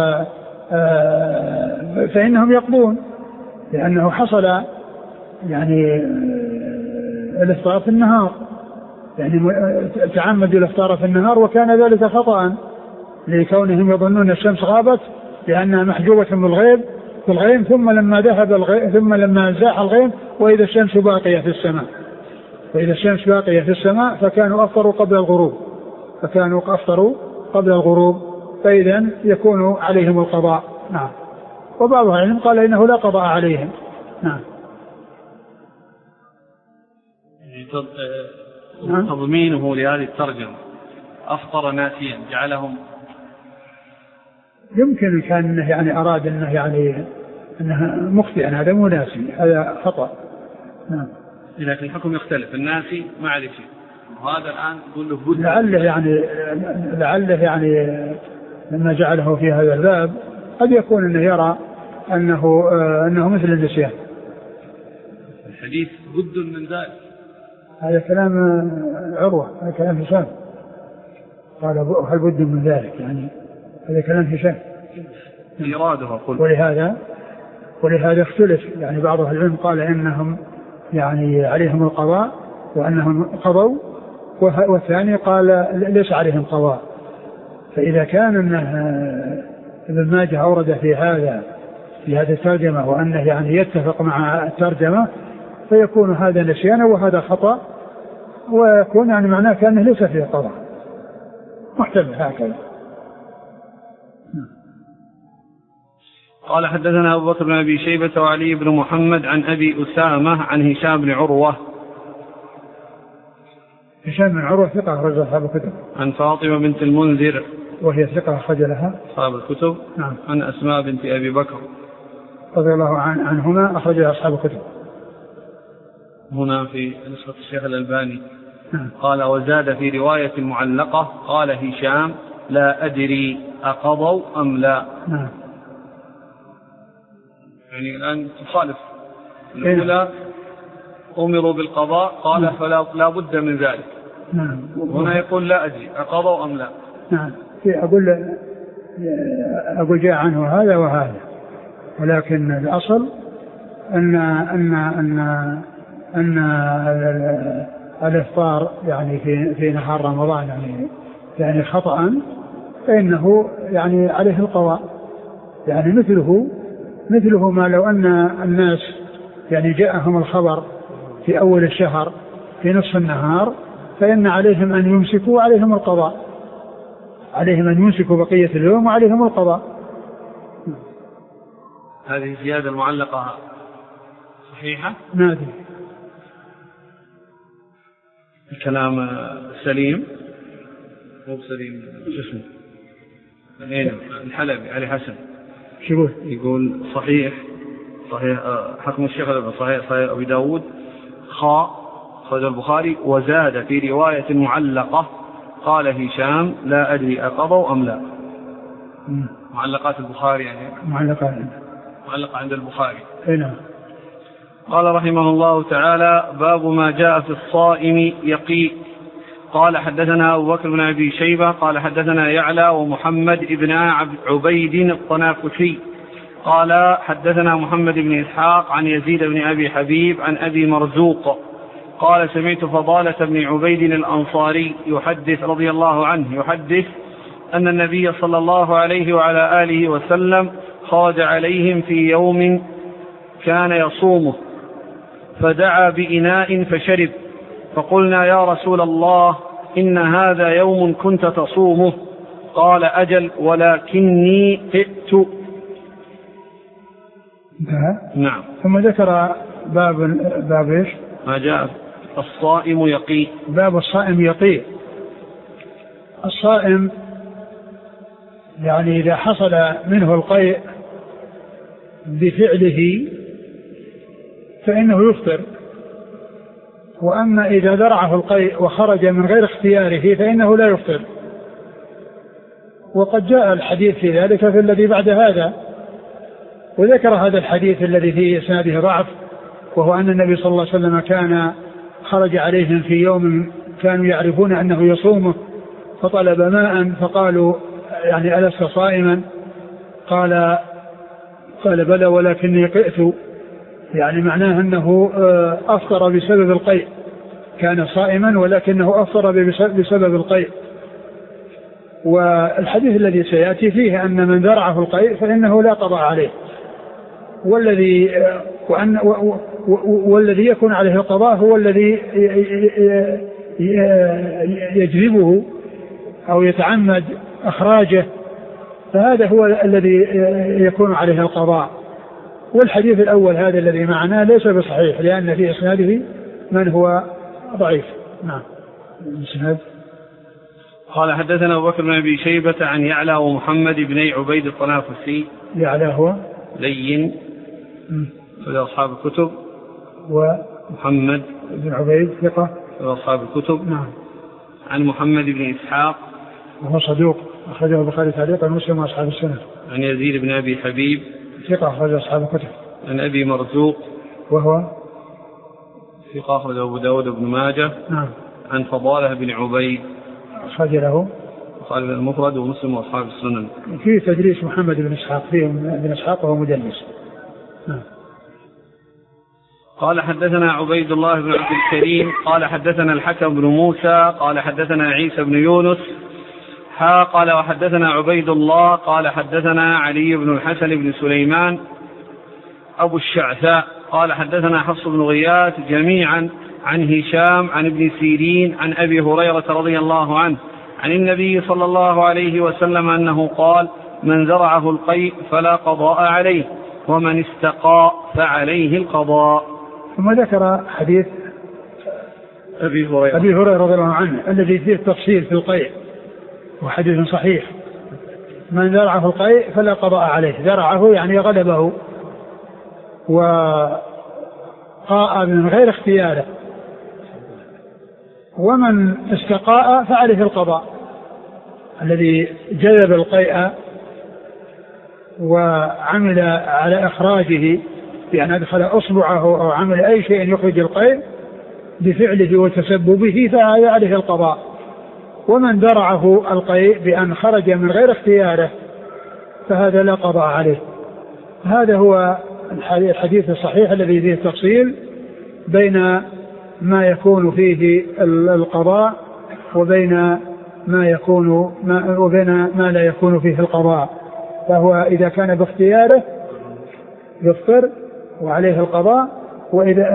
فإنهم يقضون، لأنه حصل يعني الإفطار في النهار، يعني تعمدوا الإفطار في النهار وكان ذلك خطأ لكونهم يظنون الشمس غابت لأنها محجوبة بالغيب في الغيم، ثم لما ذهب الغيم ثم لما زاح الغيم وإذا الشمس باقية في السماء، وإذا الشمس باقية في السماء فكانوا أفطروا قبل الغروب فكانوا أفطروا قبل الغروب فإذا يكون عليهم القضاء. نعم. وبعض العلم قال إنه لا قضاء عليهم. نعم. تضمينه لهذه الترجمة أفطر ناسيا جعلهم يمكن كان يعني أراد أنه يعني أنه مخطئا، هذا مو ناسي، هذا خطأ. نعم. لكن الحكم يختلف، الناسي ما عليه شيء، وهذا الآن يقول له بد. لعله يعني لعله يعني لما جعله في هذا الباب قد يكون أنه يرى أنه آه أنه مثل النسيان. الحديث بد من ذلك، هذا كلام عروة، هذا كلام هشام، قال هل بد من ذلك، يعني هذا كلام هشام إرادها. ولهذا ولهذا اختلف، يعني بعض أهل العلم قال إنهم يعني عليهم القضاء وأنهم قضوا، والثاني قال ليس عليهم قضاء. فإذا كان أنه ابن ماجه أورد في هذا في هذه الترجمة وأنه يعني يتفق مع الترجمة فيكون هذا نسيانا وهذا خطأ، ويكون يعني معناه كأنه ليس فيه قضاء، محتمل هكذا. قال حدثنا أبو بكر بن أبي شيبة وعلي بن محمد عن أبي أسامة عن هشام بن عروة. هشام بن عروة ثقة أخرج أصحاب الكتب. عن فاطمة بنت المنذر وهي ثقة أخرج لها أصحاب الكتب. نعم. عن أسماء بنت أبي بكر رضي الله عن عنهما أخرج أصحاب الكتب. هنا في نسخة الشيخ الألباني. نعم. قال وزاد في رواية معلقة قال هشام لا أدري أقضوا أم لا. نعم. يعني الآن تخالف الأولى أمروا بالقضاء قال نعم. فلا لا بد من ذلك. نعم. هنا يقول لا أدري أقضوا أم لا. نعم. أقول أقول جاء عنه هذا وهذا، ولكن الأصل أن أن أن أن الإفطار يعني في في نهار رمضان يعني يعني خطأ فإنه يعني عليه القضاء، يعني مثله مثله ما لو أن الناس يعني جاءهم الخبر في أول الشهر في نصف النهار فإن عليهم أن يمسكوا عليهم القضاء، عليهم أن يمسكوا بقية اليوم وعليهم القضاء. هذه الزيادة المعلقة صحيحة؟ نعم. الكلام سليم مو سليم جسمه الحلبي علي حسن شو يقول صحيح صحيح حكم الشيخ صحيح صحيح أبي داود خاء خرج البخاري وزاد في رواية معلقة قال هشام لا أدري أقضوا أم لا. م. معلقات البخاري يعني معلقات معلقة عند البخاري. هنا. قال رحمه الله تعالى باب ما جاء في الصائم يقي. قال حدثنا أبو بكر بن أبي شيبة قال حدثنا يعلى ومحمد ابن عبيد الطنافسي قال حدثنا محمد بن إسحاق عن يزيد بن أبي حبيب عن أبي مرزوق قال سمعت فضالة بن عبيد الأنصاري يحدث رضي الله عنه يحدث أن النبي صلى الله عليه وعلى آله وسلم خرج عليهم في يوم كان يصومه فدعا بإناء فشرب فقلنا يا رسول الله إن هذا يوم كنت تصومه قال أجل ولكني قئت. نعم. ثم ذكر باب باب ايش؟ ما جاء الصائم يقي. باب الصائم يقي. الصائم يعني إذا حصل منه القيء بفعله فإنه يفطر وأما إذا ذرعه القيء وخرج من غير اختياره فإنه لا يفطر. وقد جاء الحديث في ذلك في الذي بعد هذا، وذكر هذا الحديث الذي فيه إسناده ضعف، وهو أن النبي صلى الله عليه وسلم كان خرج عليهم في يوم كانوا يعرفون أنه يصومه فطلب ماء فقالوا يعني ألست صائما؟ قال قال بلى ولكني قئت، يعني معناه أنه أفطر بسبب القيء، كان صائما ولكنه أفطر بسبب القيء. والحديث الذي سيأتي فيه أن من ذرعه القيء فإنه لا قضاء عليه، والذي وأن والذي يكون عليه القضاء هو الذي يجذبه أو يتعمد إخراجه، فهذا هو الذي يكون عليه القضاء. والحديث الأول هذا الذي معنا ليس بصحيح لأن في إسناده من هو ضعيف. نعم. الإسناد قال حدثنا أبو بكر بن أبي شيبة عن يعلى ومحمد بن عبيد الطنافسي. يعلى هو لين في أصحاب الكتب، ومحمد بن عبيد ثقة في أصحاب الكتب. نعم. عن محمد بن إسحاق وهو صدوق أخرجه البخاري تعليقا ومسلم وأصحاب السنة. عن يزيد بن أبي حبيب ثقة أخرج أصحاب الكتب. عن أبي مرزوق وهو ثقة أخرج أبو داود بن ماجه. نعم. عن فضالة بن عبيد أخرج له البخاري المفرد ومسلم وأصحاب السنن. في تدريس محمد بن إسحاق فيه بن إسحاق وهو مدلس. نعم. قال حدثنا عبيد الله بن عبد الكريم قال حدثنا الحكم بن موسى قال حدثنا عيسى بن يونس ها قال وحدثنا عبيد الله قال حدثنا علي بن الحسن بن سليمان أبو الشعثاء قال حدثنا حفص بن غياث جميعا عن هشام عن ابن سيرين عن أبي هريرة رضي الله عنه عن النبي صلى الله عليه وسلم أنه قال من زرعه القيء فلا قضاء عليه ومن استقاء فعليه القضاء. ثم ذكر حديث أبي هريرة أبي هريرة رضي الله عنه الذي فيه التفصيل في القيء، وحديث صحيح. من زرعه القيء فلا قضاء عليه، زرعه يعني غلبه وقاء من غير اختياره، ومن استقاء فعليه القضاء. الذي جلب القيء وعمل على إخراجه بأن أدخل أصبعه أو عمل أي شيء يخرج القيء بفعله وتسببه فهذا عليه القضاء. ومن درعه القيء بأن خرج من غير اختياره فهذا لا قضاء عليه. هذا هو الحديث الصحيح الذي فيه التفصيل بين ما يكون فيه القضاء وبين ما يكون ما وبين ما لا يكون فيه القضاء. فهو إذا كان باختياره يفطر وعليه القضاء، وإذا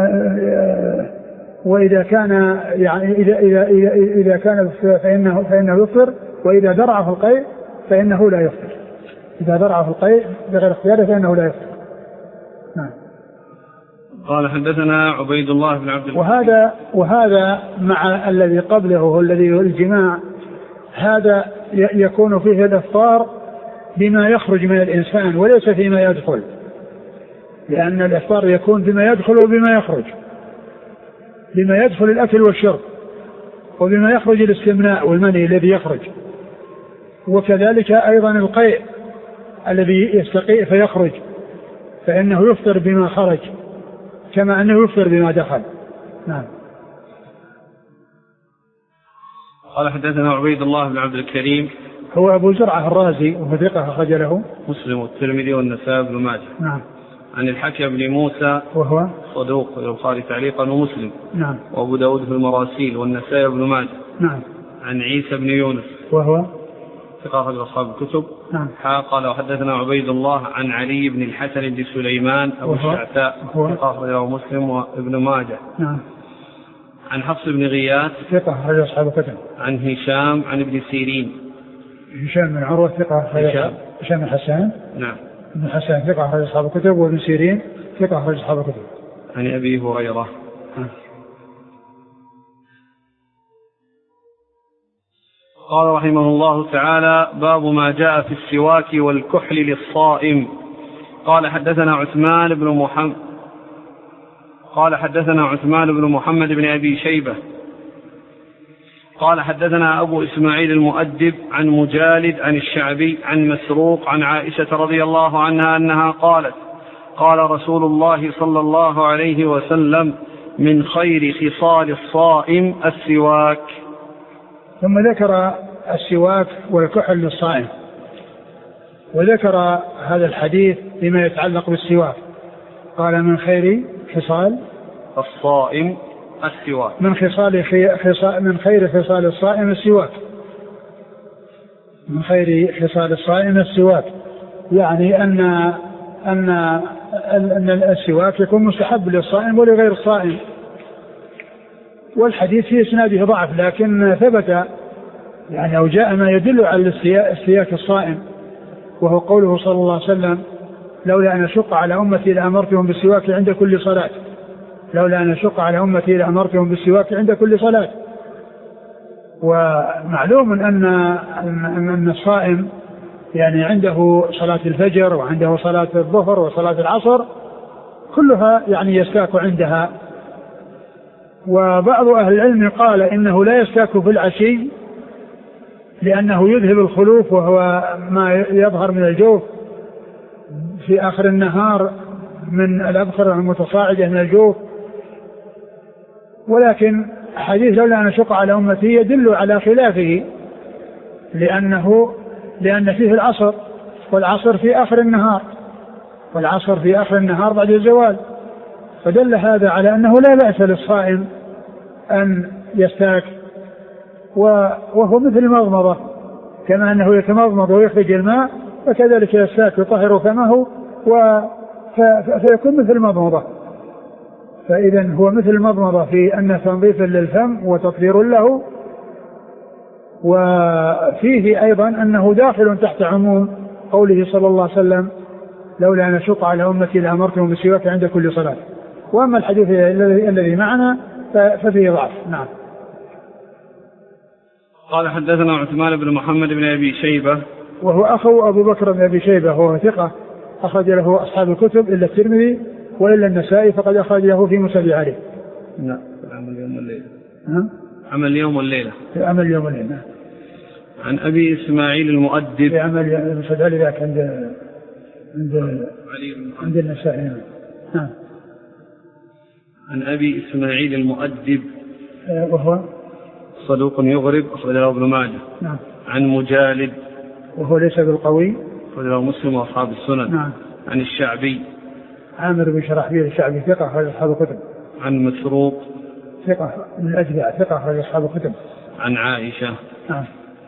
وإذا كان يعني إذا إذا إذا, إذا كان فإنه فإنه يفطر، وإذا درعه القيء فإنه لا يفطر. إذا درعه القيء بغير اختياره فإنه لا يفطر. نعم. قال حدثنا عبيد الله بن عبد وهذا وهذا مع الذي قبله هو الذي هو الجماع، هذا يكون فيه الإفطار بما يخرج من الإنسان وليس فيما يدخل، لأن الإفطار يكون بما يدخل وبما يخرج، بما يدخل الأكل والشرب وبما يخرج الاستمناء والمني الذي يخرج، وكذلك أيضا القيء الذي يستقيء فيخرج فإنه يفطر بما خرج كما أنه يفطر بما دخل. نعم. قال حدثنا عبيد الله بن عبد الكريم هو أبو زرعة الرازي وهو ثقة أخرج له مسلم والترمذي والنسائي بن ماجه. نعم. عن الحكم بن موسى وهو صدوق البخاري تعليقا ومسلم. نعم. وأبو داود في المراسيل والنسائي بن ماجه. نعم. عن عيسى بن يونس وهو ثقة أخرج أصحاب الكتب. نعم. قال وحدثنا عبيد الله عن علي بن الحسن بن سليمان أبو الشعثاء ثقة أخرجه مسلم وابن ماجه. نعم. عن حفص بن غياث ثقة أخرج أصحاب الكتب. عن هشام عن ابن سيرين هشام بن عروة ثقة أخرج هشام بن حسان. نعم. ابن حسان ثقة أخرج أصحاب الكتب، وابن سيرين ثقة أخرج أصحاب الكتب. عن أبي هريرة. قال رحمه الله تعالى: باب ما جاء في السواك والكحل للصائم. قال حدثنا عثمان بن محمد قال حدثنا عثمان بن محمد بن أبي شيبة قال حدثنا أبو إسماعيل المؤدب عن مجالد عن الشعبي عن مسروق عن عائشة رضي الله عنها أنها قالت قال رسول الله صلى الله عليه وسلم من خير خصال الصائم السواك. ثم ذكر السواك والكحل للصائم، وذكر هذا الحديث فيما يتعلق بالسواك. قال من خير خصال الصائم السواك، من خصال خصال من خير خصال الصائم السواك، من خير خصال الصائم السواك، يعني أن أن أن السواك يكون مستحب للصائم ولغير الصائم. والحديث في إسناده ضعف، لكن ثبت يعني أو جاء ما يدل على السواك الصائم، وهو قوله صلى الله عليه وسلم لولا أن أشق على أمتي لأمرتهم بالسواك عند كل صلاة، لولا أن أشق على أمتي لأمرتهم بالسواك عند كل صلاة. ومعلوم أن أن الصائم يعني عنده صلاة الفجر وعنده صلاة الظهر وصلاة العصر كلها يعني يستاك عندها. وبعض أهل العلم قال إنه لا يستاك في العشي لأنه يذهب الخلوف وهو ما يظهر من الجوف في آخر النهار من الأبخرة المتصاعدة من الجوف. ولكن حديث لولا أن أشق على أمتي يدل على خلافه، لأنه لأن فيه العصر، والعصر في آخر النهار، والعصر في آخر النهار بعد الزوال، فدل هذا على أنه لا بأس للصائم أن يستاك، وهو مثل المضمضة، كما أنه يتمضمض ويخرج الماء فكذلك يستاك يطهر فمه فيكون مثل المضمضة. فإذا هو مثل المضمضة في أنه تنظيف للفم وتطهير له، وفيه أيضا أنه داخل تحت عموم قوله صلى الله عليه وسلم لولا أن أشق على أمتي لأمرتهم بالسواك عند كل صلاة. وأما الحديث الذي معنا ففيه ضعف. نعم. قال حدثنا عثمان بن محمد بن أبي شيبة وهو أخو أبو بكر بن أبي شيبة، هو ثقة أخرج له أصحاب الكتب إلا الترمذي وإلا النسائي فقد أخرج له في مسند عليه. نعم. عمل يوم والليلة. ها؟ عمل يوم والليلة. عمل يوم والليلة. عن أبي إسماعيل المؤدب. في عمل مسند عليه ذاك عند عند عند النسائي. نعم. عن أبي إسماعيل المؤدب وهو صدوق يغرب أخرج له ابن ماجه. نعم. عن مجالد وهو ليس بالقوي أخرج له مسلم وأصحاب السنن. نعم. عن الشعبي عامر بن شرحبيل الشعبي ثقة أخرج أصحاب الكتب. عن مسروق ثقة من الأجدع ثقة أخرج أصحاب الكتب. عن عائشة. نعم.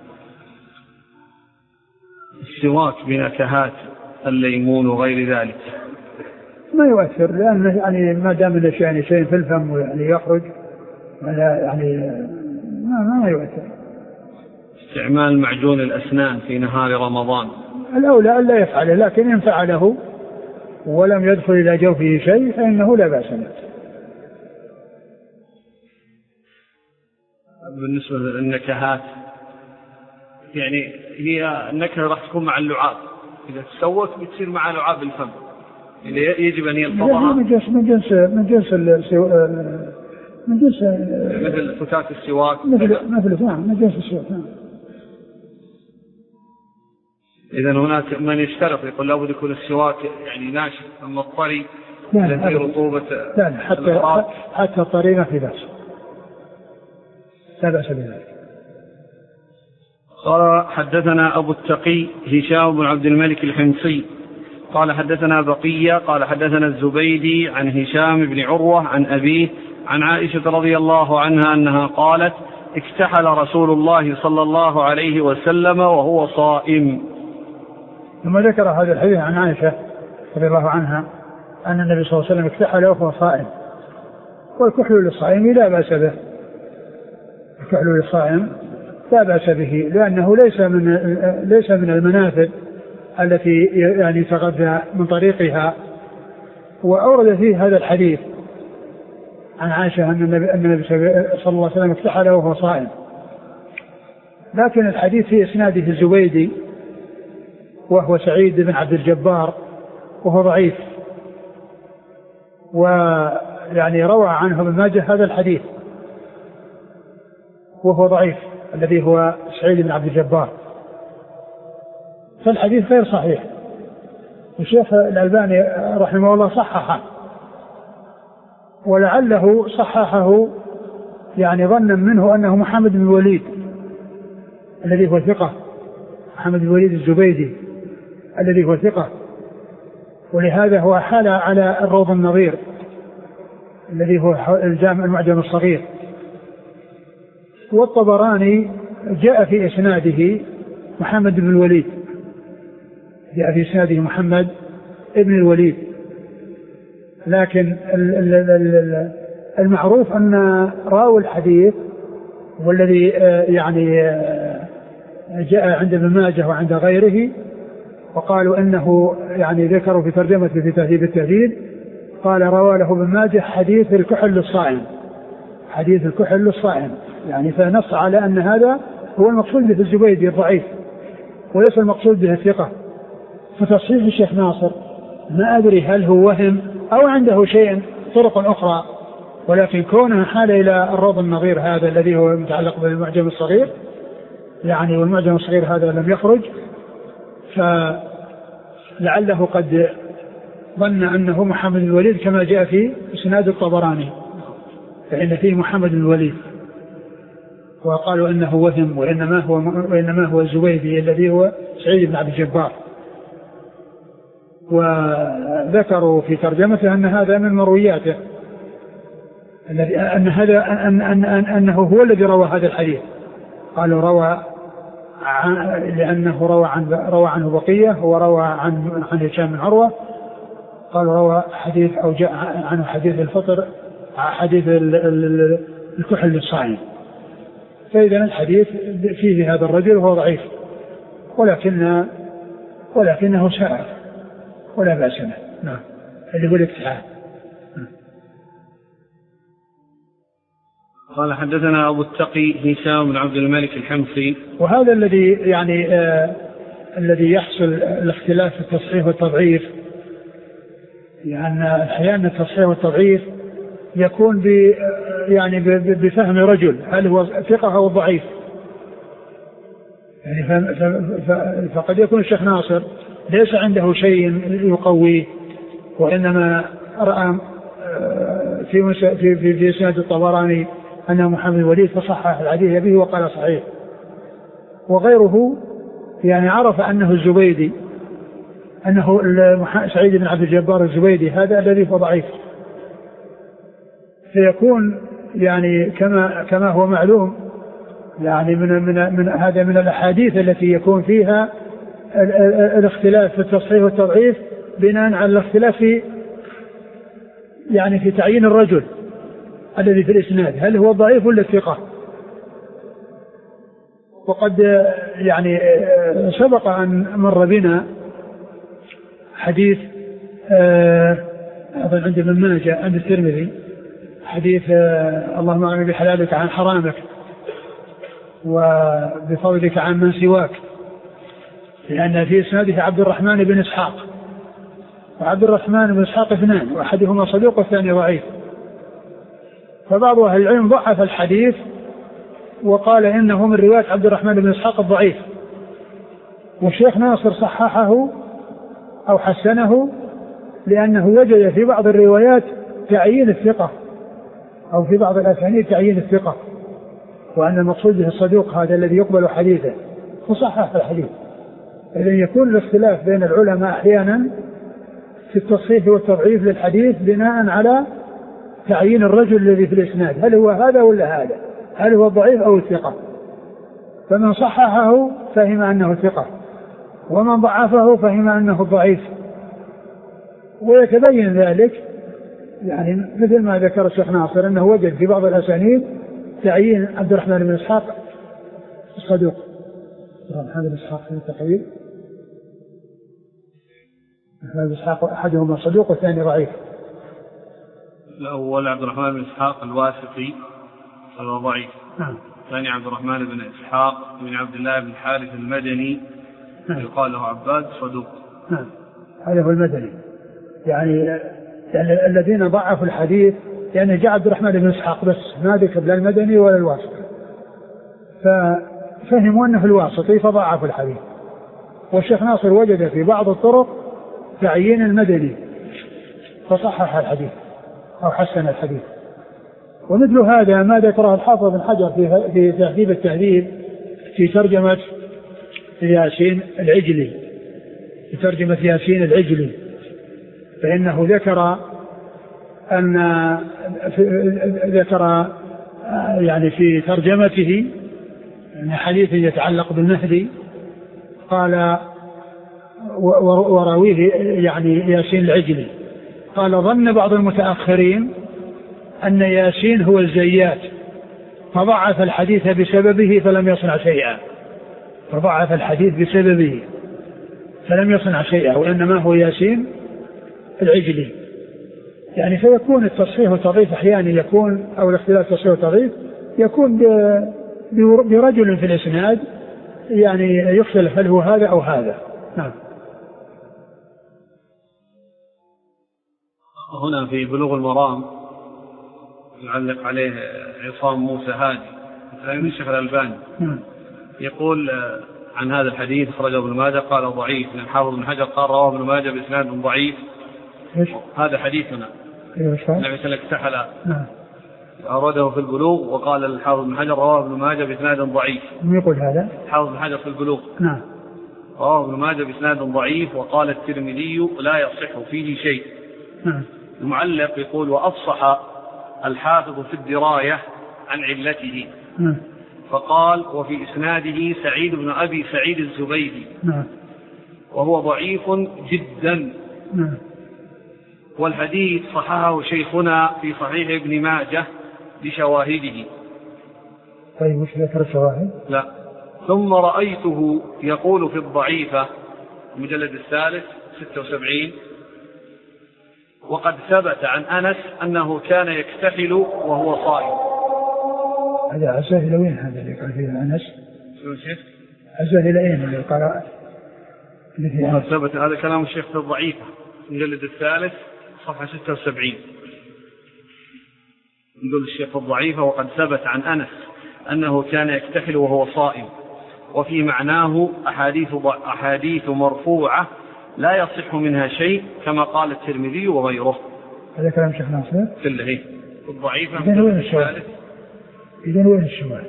السواك بنكهات الليمون وغير ذلك ما يؤثر، لأنه يعني ما دام الأشياء يعني شيء في الفم ويعني يخرج ولا يعني ما ما يؤثر. استعمال معجون الأسنان في نهار رمضان الأولى ألا يفعله، لكن إن فعله ولم يدخل إلى جوفه شيء فإنه لا بأس له. بالنسبة للنكهات يعني هي النكهة راح تكون مع اللعاب، إذا تسوت بتصير مع لعاب الفم اللي يجب أن يلفظها من جنس من جنس من جنس من جنس مثل فتات السواك مثل مثل نعم من جنس السواك. نعم. إذا هناك من يشترط يقول لابد يكون السواك يعني ناشف، أما الطري الذي رطوبة لا حتى حتى الطري ما في بأس، لا بأس بذلك. قال حدثنا أبو التقي هشام بن عبد الملك الحمصي قال حدثنا بقية قال حدثنا الزبيدي عن هشام بن عروة عن أبيه عن عائشة رضي الله عنها أنها قالت اكتحل رسول الله صلى الله عليه وسلم وهو صائم. ثم ذكر هذا الحديث عن عائشة رضي الله عنها أن النبي صلى الله عليه وسلم اكتحل وهو صائم، والكحل للصائم لا بأس به، الكحل للصائم لا بأس به، لأنه ليس من ليس من المنافذ التي يعني يتغذى من طريقها. وأورد فيه هذا الحديث عن عائشة أن النبي, أن النبي صلى الله عليه وسلم اكتحل وهو صائم، لكن الحديث في إسناده الزبيدي وهو سعيد بن عبد الجبار وهو ضعيف. يعني روى عنه ابن ماجه هذا الحديث وهو ضعيف الذي هو سعيد بن عبد الجبار، فالحديث غير صحيح. الشيخ الألباني رحمه الله صححه، ولعله صححه يعني ظنا منه أنه محمد بن الوليد الذي هو ثقة، محمد بن الوليد الزبيدي الذي هو ثقة، ولهذا هو حال على الروض النظير الذي هو الجامع المعجم الصغير. والطبراني جاء في إسناده محمد بن الوليد، جاء في إسناده محمد بن الوليد، لكن المعروف أن راوي الحديث والذي يعني جاء عند ابن ماجه وعند غيره وقالوا أنه يعني ذكروا في ترجمته في تهذيب التهذيب، قال روى له ابن ماجه حديث الكحل الصائم، حديث الكحل الصائم، يعني فنص على أن هذا هو المقصود به الزبيدي الضعيف وليس المقصود به الثقة. فتصحيح الشيخ ناصر ما أدري هل هو وهم أو عنده شيء طرق أخرى، ولكن كونه حال إلى الروض النظير هذا الذي هو متعلق بالمعجم الصغير يعني، والمعجم الصغير هذا لم يخرج، فلعله قد ظن أنه محمد بن الوليد كما جاء في إسناد الطبراني، فإن فيه محمد بن الوليد، وقالوا أنه وهم وإنما هو وإنما هو الزبيدي الذي هو سعيد بن عبد الجبار. وذكروا في ترجمته أن هذا من مروياته، الذي أن هذا أن أن أن أنه هو الذي روى هذا الحديث. قالوا روى عن لأنه روى عن روى عنه بقية وروى عن عن هشام بن عروة، قالوا روى حديث أو جاء عنه حديث الفطر، حديث الكحل للصائم. فإذا الحديث فيه هذا الرجل وهو ضعيف، ولكن ولكنه سائر ولا بأس به. نعم، اللي هو الاكتحال. قال حدثنا أبو التقي هشام بن عبد الملك الحمصي. وهذا الذي يعني آه الذي يحصل الاختلاف في التصحيح والتضعيف، يعني أحيانا التصحيح والتضعيف يكون ب يعني بفهم رجل هل هو ثقة أو ضعيف، يعني فقد يكون الشيخ ناصر ليس عنده شيء يقويه، وإنما رأى في في في, في سند الطبراني أن محمد الوليد فصحح الحديث به وقال صحيح، وغيره يعني عرف أنه الزبيدي، أنه سعيد بن عبد الجبار الزبيدي هذا الذي هو ضعيف، فيكون يعني كما كما هو معلوم يعني من من من هذا من الأحاديث التي يكون فيها الاختلاف في التصحيح والتضعيف بناء على الاختلاف في يعني في تعيين الرجل الذي في الإسناد هل هو ضعيف ولا ثقة. وقد يعني سبق أن مر بنا حديث أظن عند ابن ماجه عند الترمذي حديث اللهم أعلم بحلالك عن حرامك وبفضلك عن من سواك، لأن في إسناده عبد الرحمن بن إسحاق، وعبد الرحمن بن إسحاق اثنان، وأحدهما صدوق والثاني ضعيف، فبعض أهل العلم ضعف الحديث وقال إنه من رواية عبد الرحمن بن إسحاق الضعيف، والشيخ ناصر صححه أو حسنه لأنه وجد في بعض الروايات تعيين الثقة أو في بعض الأسانيد تعيين الثقة، وأن المقصود به الصدوق هذا الذي يقبل حديثه، فصحح الحديث. إذن يكون الاختلاف بين العلماء أحيانا في التصحيح والتضعيف للحديث بناء على تعيين الرجل الذي في الإسناد هل هو هذا ولا هذا، هل هو الضعيف أو الثقة، فمن صححه فهم أنه ثقة، ومن ضعفه فهم أنه ضعيف، ويتبين ذلك يعني مثل ما ذكر الشيخ ناصر أنه وجد في بعض الأسانيد تعيين عبد الرحمن بن إسحاق الصدوق، محمد بن إسحاق في التقريب، محمد بن إسحاق أحدهما صدوق والثاني ضعيف. الأول عبد الرحمن بن إسحاق الواسطي هذا ضعيف. نعم. الثاني عبد الرحمن بن إسحاق بن عبد الله بن حارث المدني. نعم. يقال له عباد صدوق. نعم. هذا هو المدني، يعني الذين ضعفوا الحديث يعني جاء عبد الرحمن بن إسحاق بس ما ذكر لا المدني ولا الواسطي، ففهموا أنه الواسطي فضاعفوا الحديث. والشيخ ناصر وجد في بعض الطرق تعيين المدني فصحح الحديث أو حسن الحديث. ومثل هذا ما ذكره الحافظ بن حجر في في تهذيب التهذيب في ترجمة ياسين العجلي في ترجمة ياسين العجلي، فإنه ذكر أن ذكر يعني في ترجمته أن حديث يتعلق بالمهدي قال وراويه يعني ياسين العجلي قال ظن بعض المتأخرين أن ياسين هو الزيات فضعف الحديث بسببه فلم يصنع شيئا فضعف الحديث بسببه فلم يصنع شيئا وإنما هو ياسين العجلي. يعني فيكون التصحيح والتضعيف أحيانا يكون أو الاختلاف التصحيح والتضعيف يكون برجل في الإسناد يعني يختلف هل هو هذا أو هذا. نعم. هنا في بلوغ المرام يعلق عليه عصام موسى هادي من الشيخ الألباني يقول عن هذا الحديث خرجه ابن ماجه قال ضعيف، لأن حافظ بن حجر قال رواه ابن ماجه بإسناد ضعيف. هذا حديثنا النبي صلى الله عليه وسلم أورده في البلوغ وقال الحافظ بن حجر رواه ابن ماجه بإسناد ضعيف. من يقول هذا؟ حافظ بن حجر في البلوغ نعم رواه ابن ماجه بإسناد ضعيف وقال الترمذي لا يصح فيه شيء. نعم. المعلق يقول وأفصح الحافظ في الدراية عن علته نعم. فقال وفي إسناده سعيد بن أبي سعيد الزبيدي نعم. وهو ضعيف جدا. نعم. والحديث صححه شيخنا في صحيح ابن ماجه بشواهده. طيب مش ذكر الشواهد؟ لا. ثم رأيته يقول في الضعيفة المجلد الثالث ستة وسبعين وقد ثبت عن أنس أنه كان يكتحل وهو صائم. هذا عزاه إلى وين هذا اللي قال فيه أنس؟ شو شيخ؟ عزاه إلى أين اللي قال وقد ثبت هذا كلام الشيخ في الضعيفة المجلد الثالث صفحة ستة وسبعين نقول الشيخ في الضعيفة وقد ثبت عن أنس أنه كان يكتحل وهو صائم وفي معناه أحاديث, أحاديث مرفوعة لا يصح منها شيء كما قال الترمذي وغيره. هذا كلام شيخ ناصر كله الضعيفة. إذن وين الشواهد؟ إذن وين الشواهد؟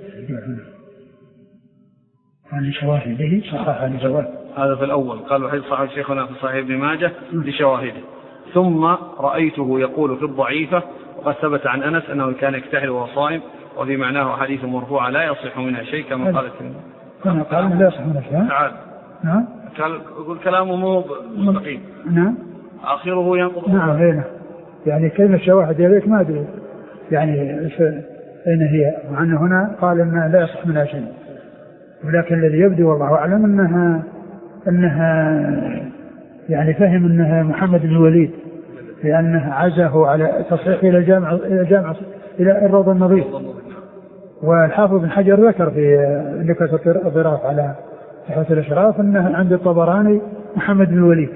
قال لشواهد به صحح لشواهد. هذا في الأول قال وحيث صحح شيخنا في صحيح ابن ماجه لشواهده. ثم رأيته يقول في الضعيفة وقد ثبت عن أنس أنه كان يكتحل وهو صائم وفي معناه أحاديث مرفوعة لا يصح منها شيء كما قال الترمذي. كما قال لا يصح منها شيء. تعال. نعم. يقول كلامه مو مستقيم. نعم. آخره ينقض. نعم هنا يعني كلمة شواهد يليك ما أدري يعني أين هي، مع أن هنا قال أنها لا يصح منها شيء، ولكن الذي يبدو والله أعلم أنها أنها يعني فهم أنها محمد بن الوليد لأنه عزه على تصحيح إلى الجامع إلى الجامع إلى الروض النظيف. والحافظ بن حجر ذكر في نكتة الظراف على تحفة الأشراف أنه عند الطبراني محمد بن الوليد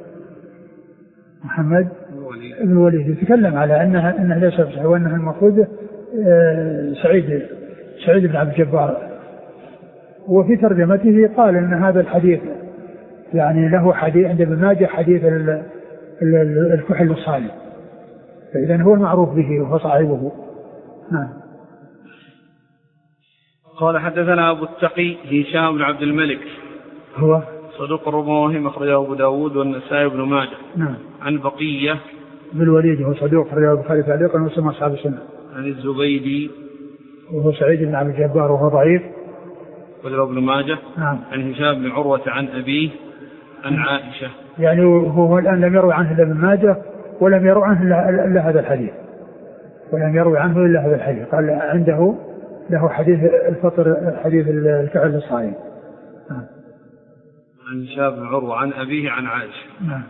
محمد بن الوليد يتكلم على أنها أنها ليس بصحيح وأنها المفروض سعيد سعيد بن عبد الجبار. وفي ترجمته قال أن هذا الحديث يعني له حديث عند ابن ماجه حديث الكحل الصالح، فإذا هو المعروف به وهو صاحبه. نعم. قال حدثنا أبو التقي هشام بن عبد الملك هو صدوق الرموهم أخرجه أبو داود والنسائي بن ماجه. نعم. عن بقية بن الوليد وهو صدوق أخرجه البخاري تعليقا وسمع أصحاب السنة. عن الزبيدي وهو سعيد بن عبد الجبار وهو ضعيف أخرجه ابن ماجه. نعم. عن هشام بن عروة عن أبيه عن عائشة. يعني هو الآن لم يروي عنه إلا ابن ماجه ولم يروي عنه إلا هذا الحديث ولم يروي عنه إلا هذا الحديث. قال عنده له حديث الفطر حديث الكحل الصائم. نعم. عن هشام بن عروة عن أبيه عن عائشة. نعم.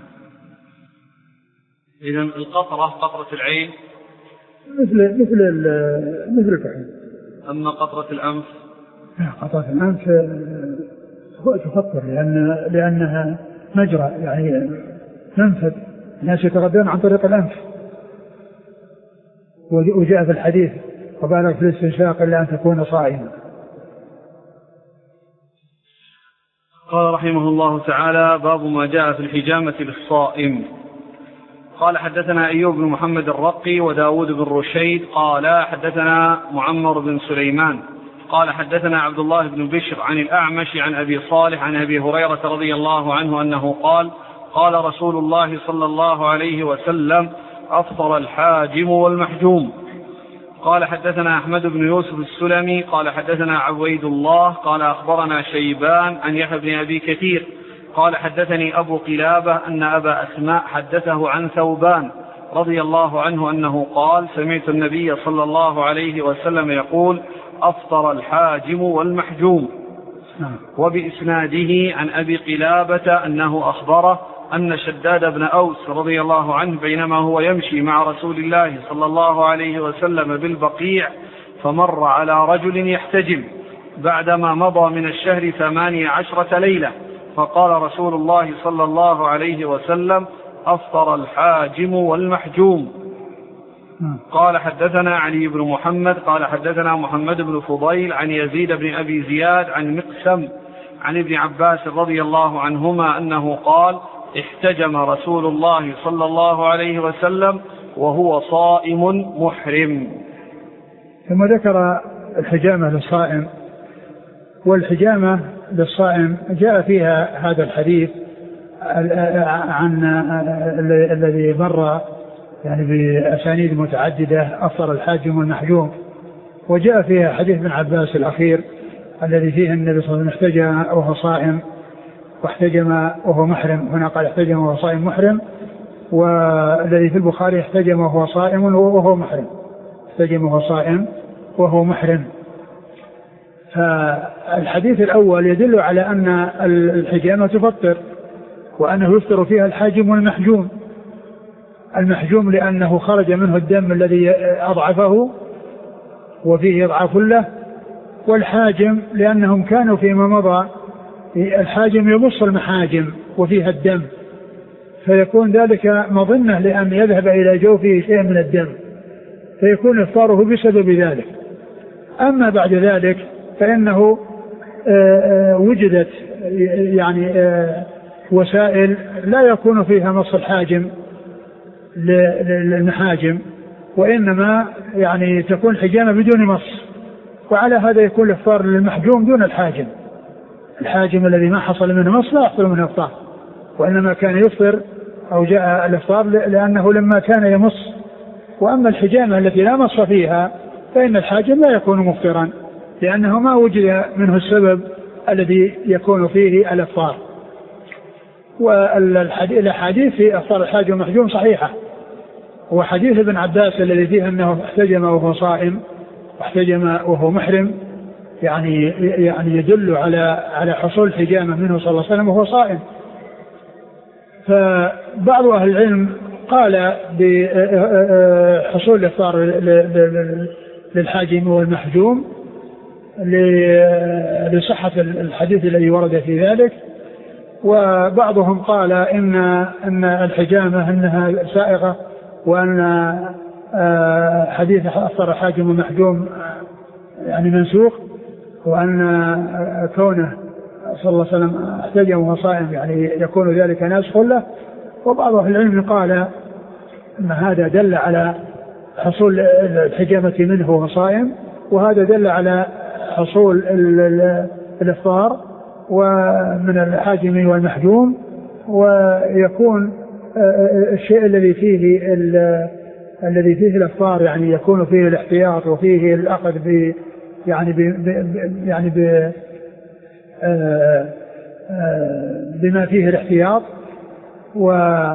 إذن القطرة قطرة العين مثل مثل مثل الكحل. أما قطرة الأنف قطرة الأنف تفطر لأن لأنها مجرى يعني منفذ الناس يتغذون عن طريق الأنف، وجاء في الحديث وبالغ في الاستنشاق إلا أن تكون صائما. قال رحمه الله تعالى: باب ما جاء في الحجامة للصائم. قال: حدثنا أيوب بن محمد الرقي وداود بن رشيد قال حدثنا معمر بن سليمان قال حدثنا عبد الله بن بشر عن الأعمش عن أبي صالح عن أبي هريرة رضي الله عنه أنه قال: قال رسول الله صلى الله عليه وسلم: أفطر الحاجم والمحجوم. قال: حدثنا أحمد بن يوسف السلمي قال حدثنا عبيد الله قال أخبرنا شيبان عن يحيى بن أبي كثير قال حدثني أبو قلابة أن أبا أسماء حدثه عن ثوبان رضي الله عنه أنه قال: سمعت النبي صلى الله عليه وسلم يقول: أفطر الحاجم والمحجوم. وبإسناده عن أبي قلابة أنه أخبره أن شداد بن أوس رضي الله عنه بينما هو يمشي مع رسول الله صلى الله عليه وسلم بالبقيع فمر على رجل يحتجم بعدما مضى من الشهر ثمانية عشرة ليلة، فقال رسول الله صلى الله عليه وسلم: أفطر الحاجم والمحجوم. قال: حدثنا علي بن محمد قال حدثنا محمد بن فضيل عن يزيد بن أبي زياد عن مقسم عن ابن عباس رضي الله عنهما أنه قال: احتجم رسول الله صلى الله عليه وسلم وهو صائم محرم. ثم ذكر الحجامة للصائم. والحجامة للصائم جاء فيها هذا الحديث عن الذي مر يعني بأسانيد متعددة: أفطر الحاجم والمحجوم. وجاء فيها حديث ابن عباس الأخير الذي فيه النبي صلى الله عليه وسلم احتجم وهو صائم واحتجم وهو محرم. هنا قال احتجم وهو صائم محرم، والذي في البخاري احتجم وهو صائم وهو محرم. احتجم وهو صائم وهو محرم. فالحديث الأول يدل على أن الحجامة تفطر وأنه يفطر فيها الحاجم والمحجوم. المحجوم لأنه خرج منه الدم الذي أضعفه وفيه إضعاف له، والحاجم لأنهم كانوا فيما مضى الحاجم يمص المحاجم وفيها الدم، فيكون ذلك مظنة لأن يذهب إلى جوفه شيء من الدم فيكون إفطاره بسبب ذلك. أما بعد ذلك فإنه وجدت يعني وسائل لا يكون فيها مص الحاجم للمحاجم، وإنما يعني تكون حجامة بدون مص، وعلى هذا يكون الإفطار للمحجوم دون الحاجم. الحاجم الذي ما حصل منه مص لا يحصل منه إفطار، وإنما كان يفطر أو جاء الإفطار لأنه لما كان يمص. وأما الحجامة التي لا مص فيها فإن الحاجم لا يكون مفطرا لأنه ما وجد منه السبب الذي يكون فيه الإفطار. والحديث في إفطار الحاجم والمحجوم صحيحة، وحديث ابن عباس الذي فيه أنه احتجم وهو صائم واحتجم وهو محرم يعني يعني يدل على على حصول حجامة منه صلى الله عليه وسلم وهو صائم. فبعض أهل العلم قال بحصول الإفطار للحاجم والمحجوم لصحة الحديث الذي ورد في ذلك، وبعضهم قال إن أن الحجامة أنها سائغة، وأن حديث أفطر الحاجم والمحجوم يعني منسوخ، وأن كونه صلى الله عليه وسلم احتجم وهو صائم يعني يكون ذلك ناسخ له. وبعض أهل العلم قال أن هذا دل على حصول الحجامة منه وهو صائم، وهذا دل على حصول الإفطار ومن الحاجم والمحجوم، ويكون الشيء الذي فيه الذي فيه الإفطار يعني يكون فيه الاحتياط وفيه الأخذ ب يعني ب يعني ب بما فيه الاحتياط. و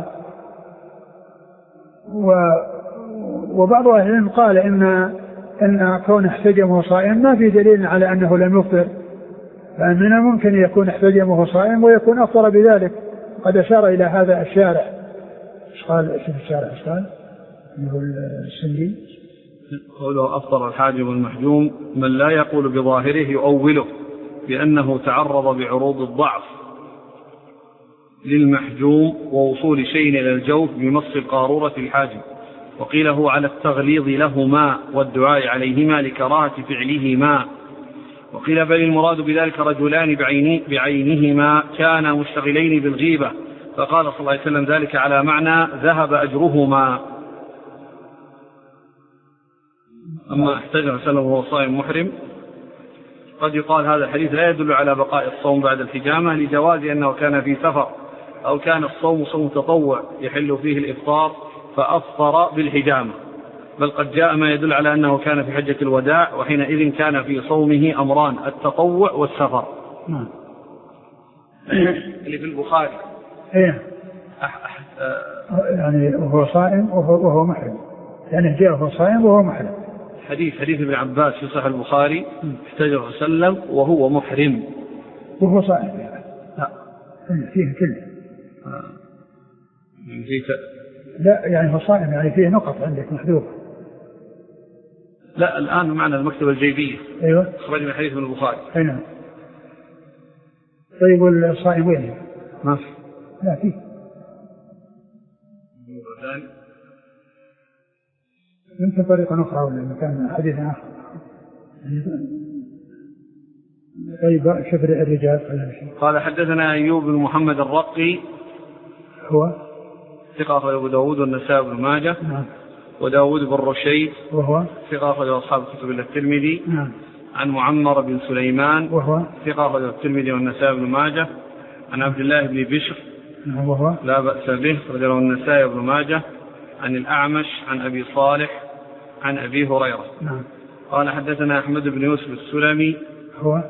وبعض أهل العلم قال إن أن كون احتجم وهو صائم ما في دليل على أنه لم يفطر، فمن الممكن يكون احتجم وهو صائم ويكون أفطر بذلك. قد أشار إلى هذا الشارح. ايش قال شوف الشارح ايش قال؟ انه السندي قوله أفطر الحاجم والمحجوم من لا يقول بظاهره يؤوله بأنه تعرض بعروض الضعف للمحجوم ووصول شيء إلى الجوف بمص القارورة الحاجم، وقيل هو على التغليظ لهما والدعاء عليهما لكراهة فعلهما، وقيل بل المراد بذلك رجلان بعينهما كانا مشتغلين بالغيبة، فقال صلى الله عليه وسلم ذلك على معنى ذهب أجرهما. أما احتجر سلم وهو صائم محرم، قد يقال هذا الحديث لا يدل على بقاء الصوم بعد الحجامة لجواز أنه كان في سفر، أو كان الصوم صوم تطوع يحل فيه الإفطار فأفطر بالحجامة، بل قد جاء ما يدل على أنه كان في حجة الوداع، وحينئذ كان في صومه أمران، التطوع والسفر. نعم. اللي في البخاري إيه يعني وهو صائم وهو, وهو محرم، يعني جاء وهو صائم وهو محرم. حديث حديث ابن عباس في صحيح البخاري احتجر وسلم وهو محرم وهو صائم يعني. لا فيه كله آه. فيه لا يعني هو صائم يعني فيه نقط عندك محذوفة. لا الآن معنى المكتبة الجيبية. أيوة خرج من حديث ابن البخاري. أي نعم. طيب والصائم وين؟ ما في. لا فيه. يمكن طريقة أخرى ولا مكان حديث آخر. طيب شفر الرجال. قال حدثنا أيوب بن محمد الرقي هو ثقة أخرج أبو داود والنسائي بن ماجه. نعم. وداود بن رشيد وهو ثقة أخرج أصحاب الكتب إلا الترمذي. نعم. عن معمر بن سليمان وهو ثقة أخرج الترمذي والنسائي بن ماجه. عن عبد الله بن بشر نعم. وهو لا بأس به رجله النسائي بن ماجه. عن الأعمش عن أبي صالح عن أبي هريرة. نعم. قال حدثنا أحمد بن يوسف السلمي هو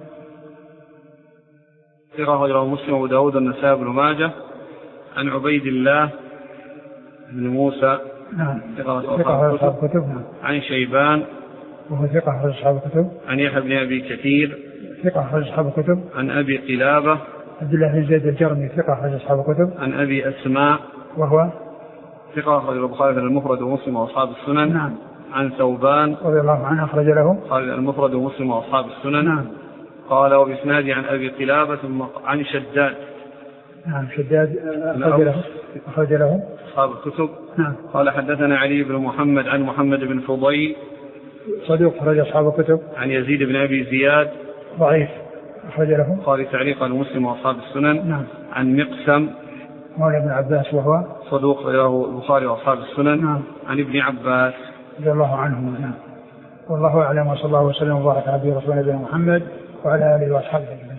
ثقة أخرجه مسلم وأبو داود والنسائي بن ماجه. عن عبيد الله بن موسى نعم. ثقة أصحاب الكتب. نعم. عن شيبان وهو ثقة أصحاب الكتب. عن يحيى بن أبي كثير ثقة أصحاب الكتب. عن أبي قلابة عبد الله بن زيد الجرمي ثقة أصحاب الكتب. عن أبي أسماء وهو ثقة أخرج البخاري المفرد ومسلم وأصحاب السنن. نعم. عن ثوبان رضي الله عنه أخرج له قال المفرد ومسلم وأصحاب السنن. نعم. قال وبإسنادي عن أبي قلابة ثم عن شداد. نعم. شداد أخرج له أخرج له أصحاب الكتب. نعم. قال حدثنا علي بن محمد عن محمد بن فضيل صدوق أخرج أصحاب الكتب. عن يزيد بن أبي زياد ضعيف أخرج له قال تعليقا مسلم وأصحاب السنن. نعم. عن مقسم مولى ابن عباس وهو صدوق له البخاري وأصحاب السنن. نعم. عن ابن عباس رضي الله عنه. نعم. والله أعلم وصلى الله وسلم وبارك على نبينا محمد وعلى آله وأصحابه.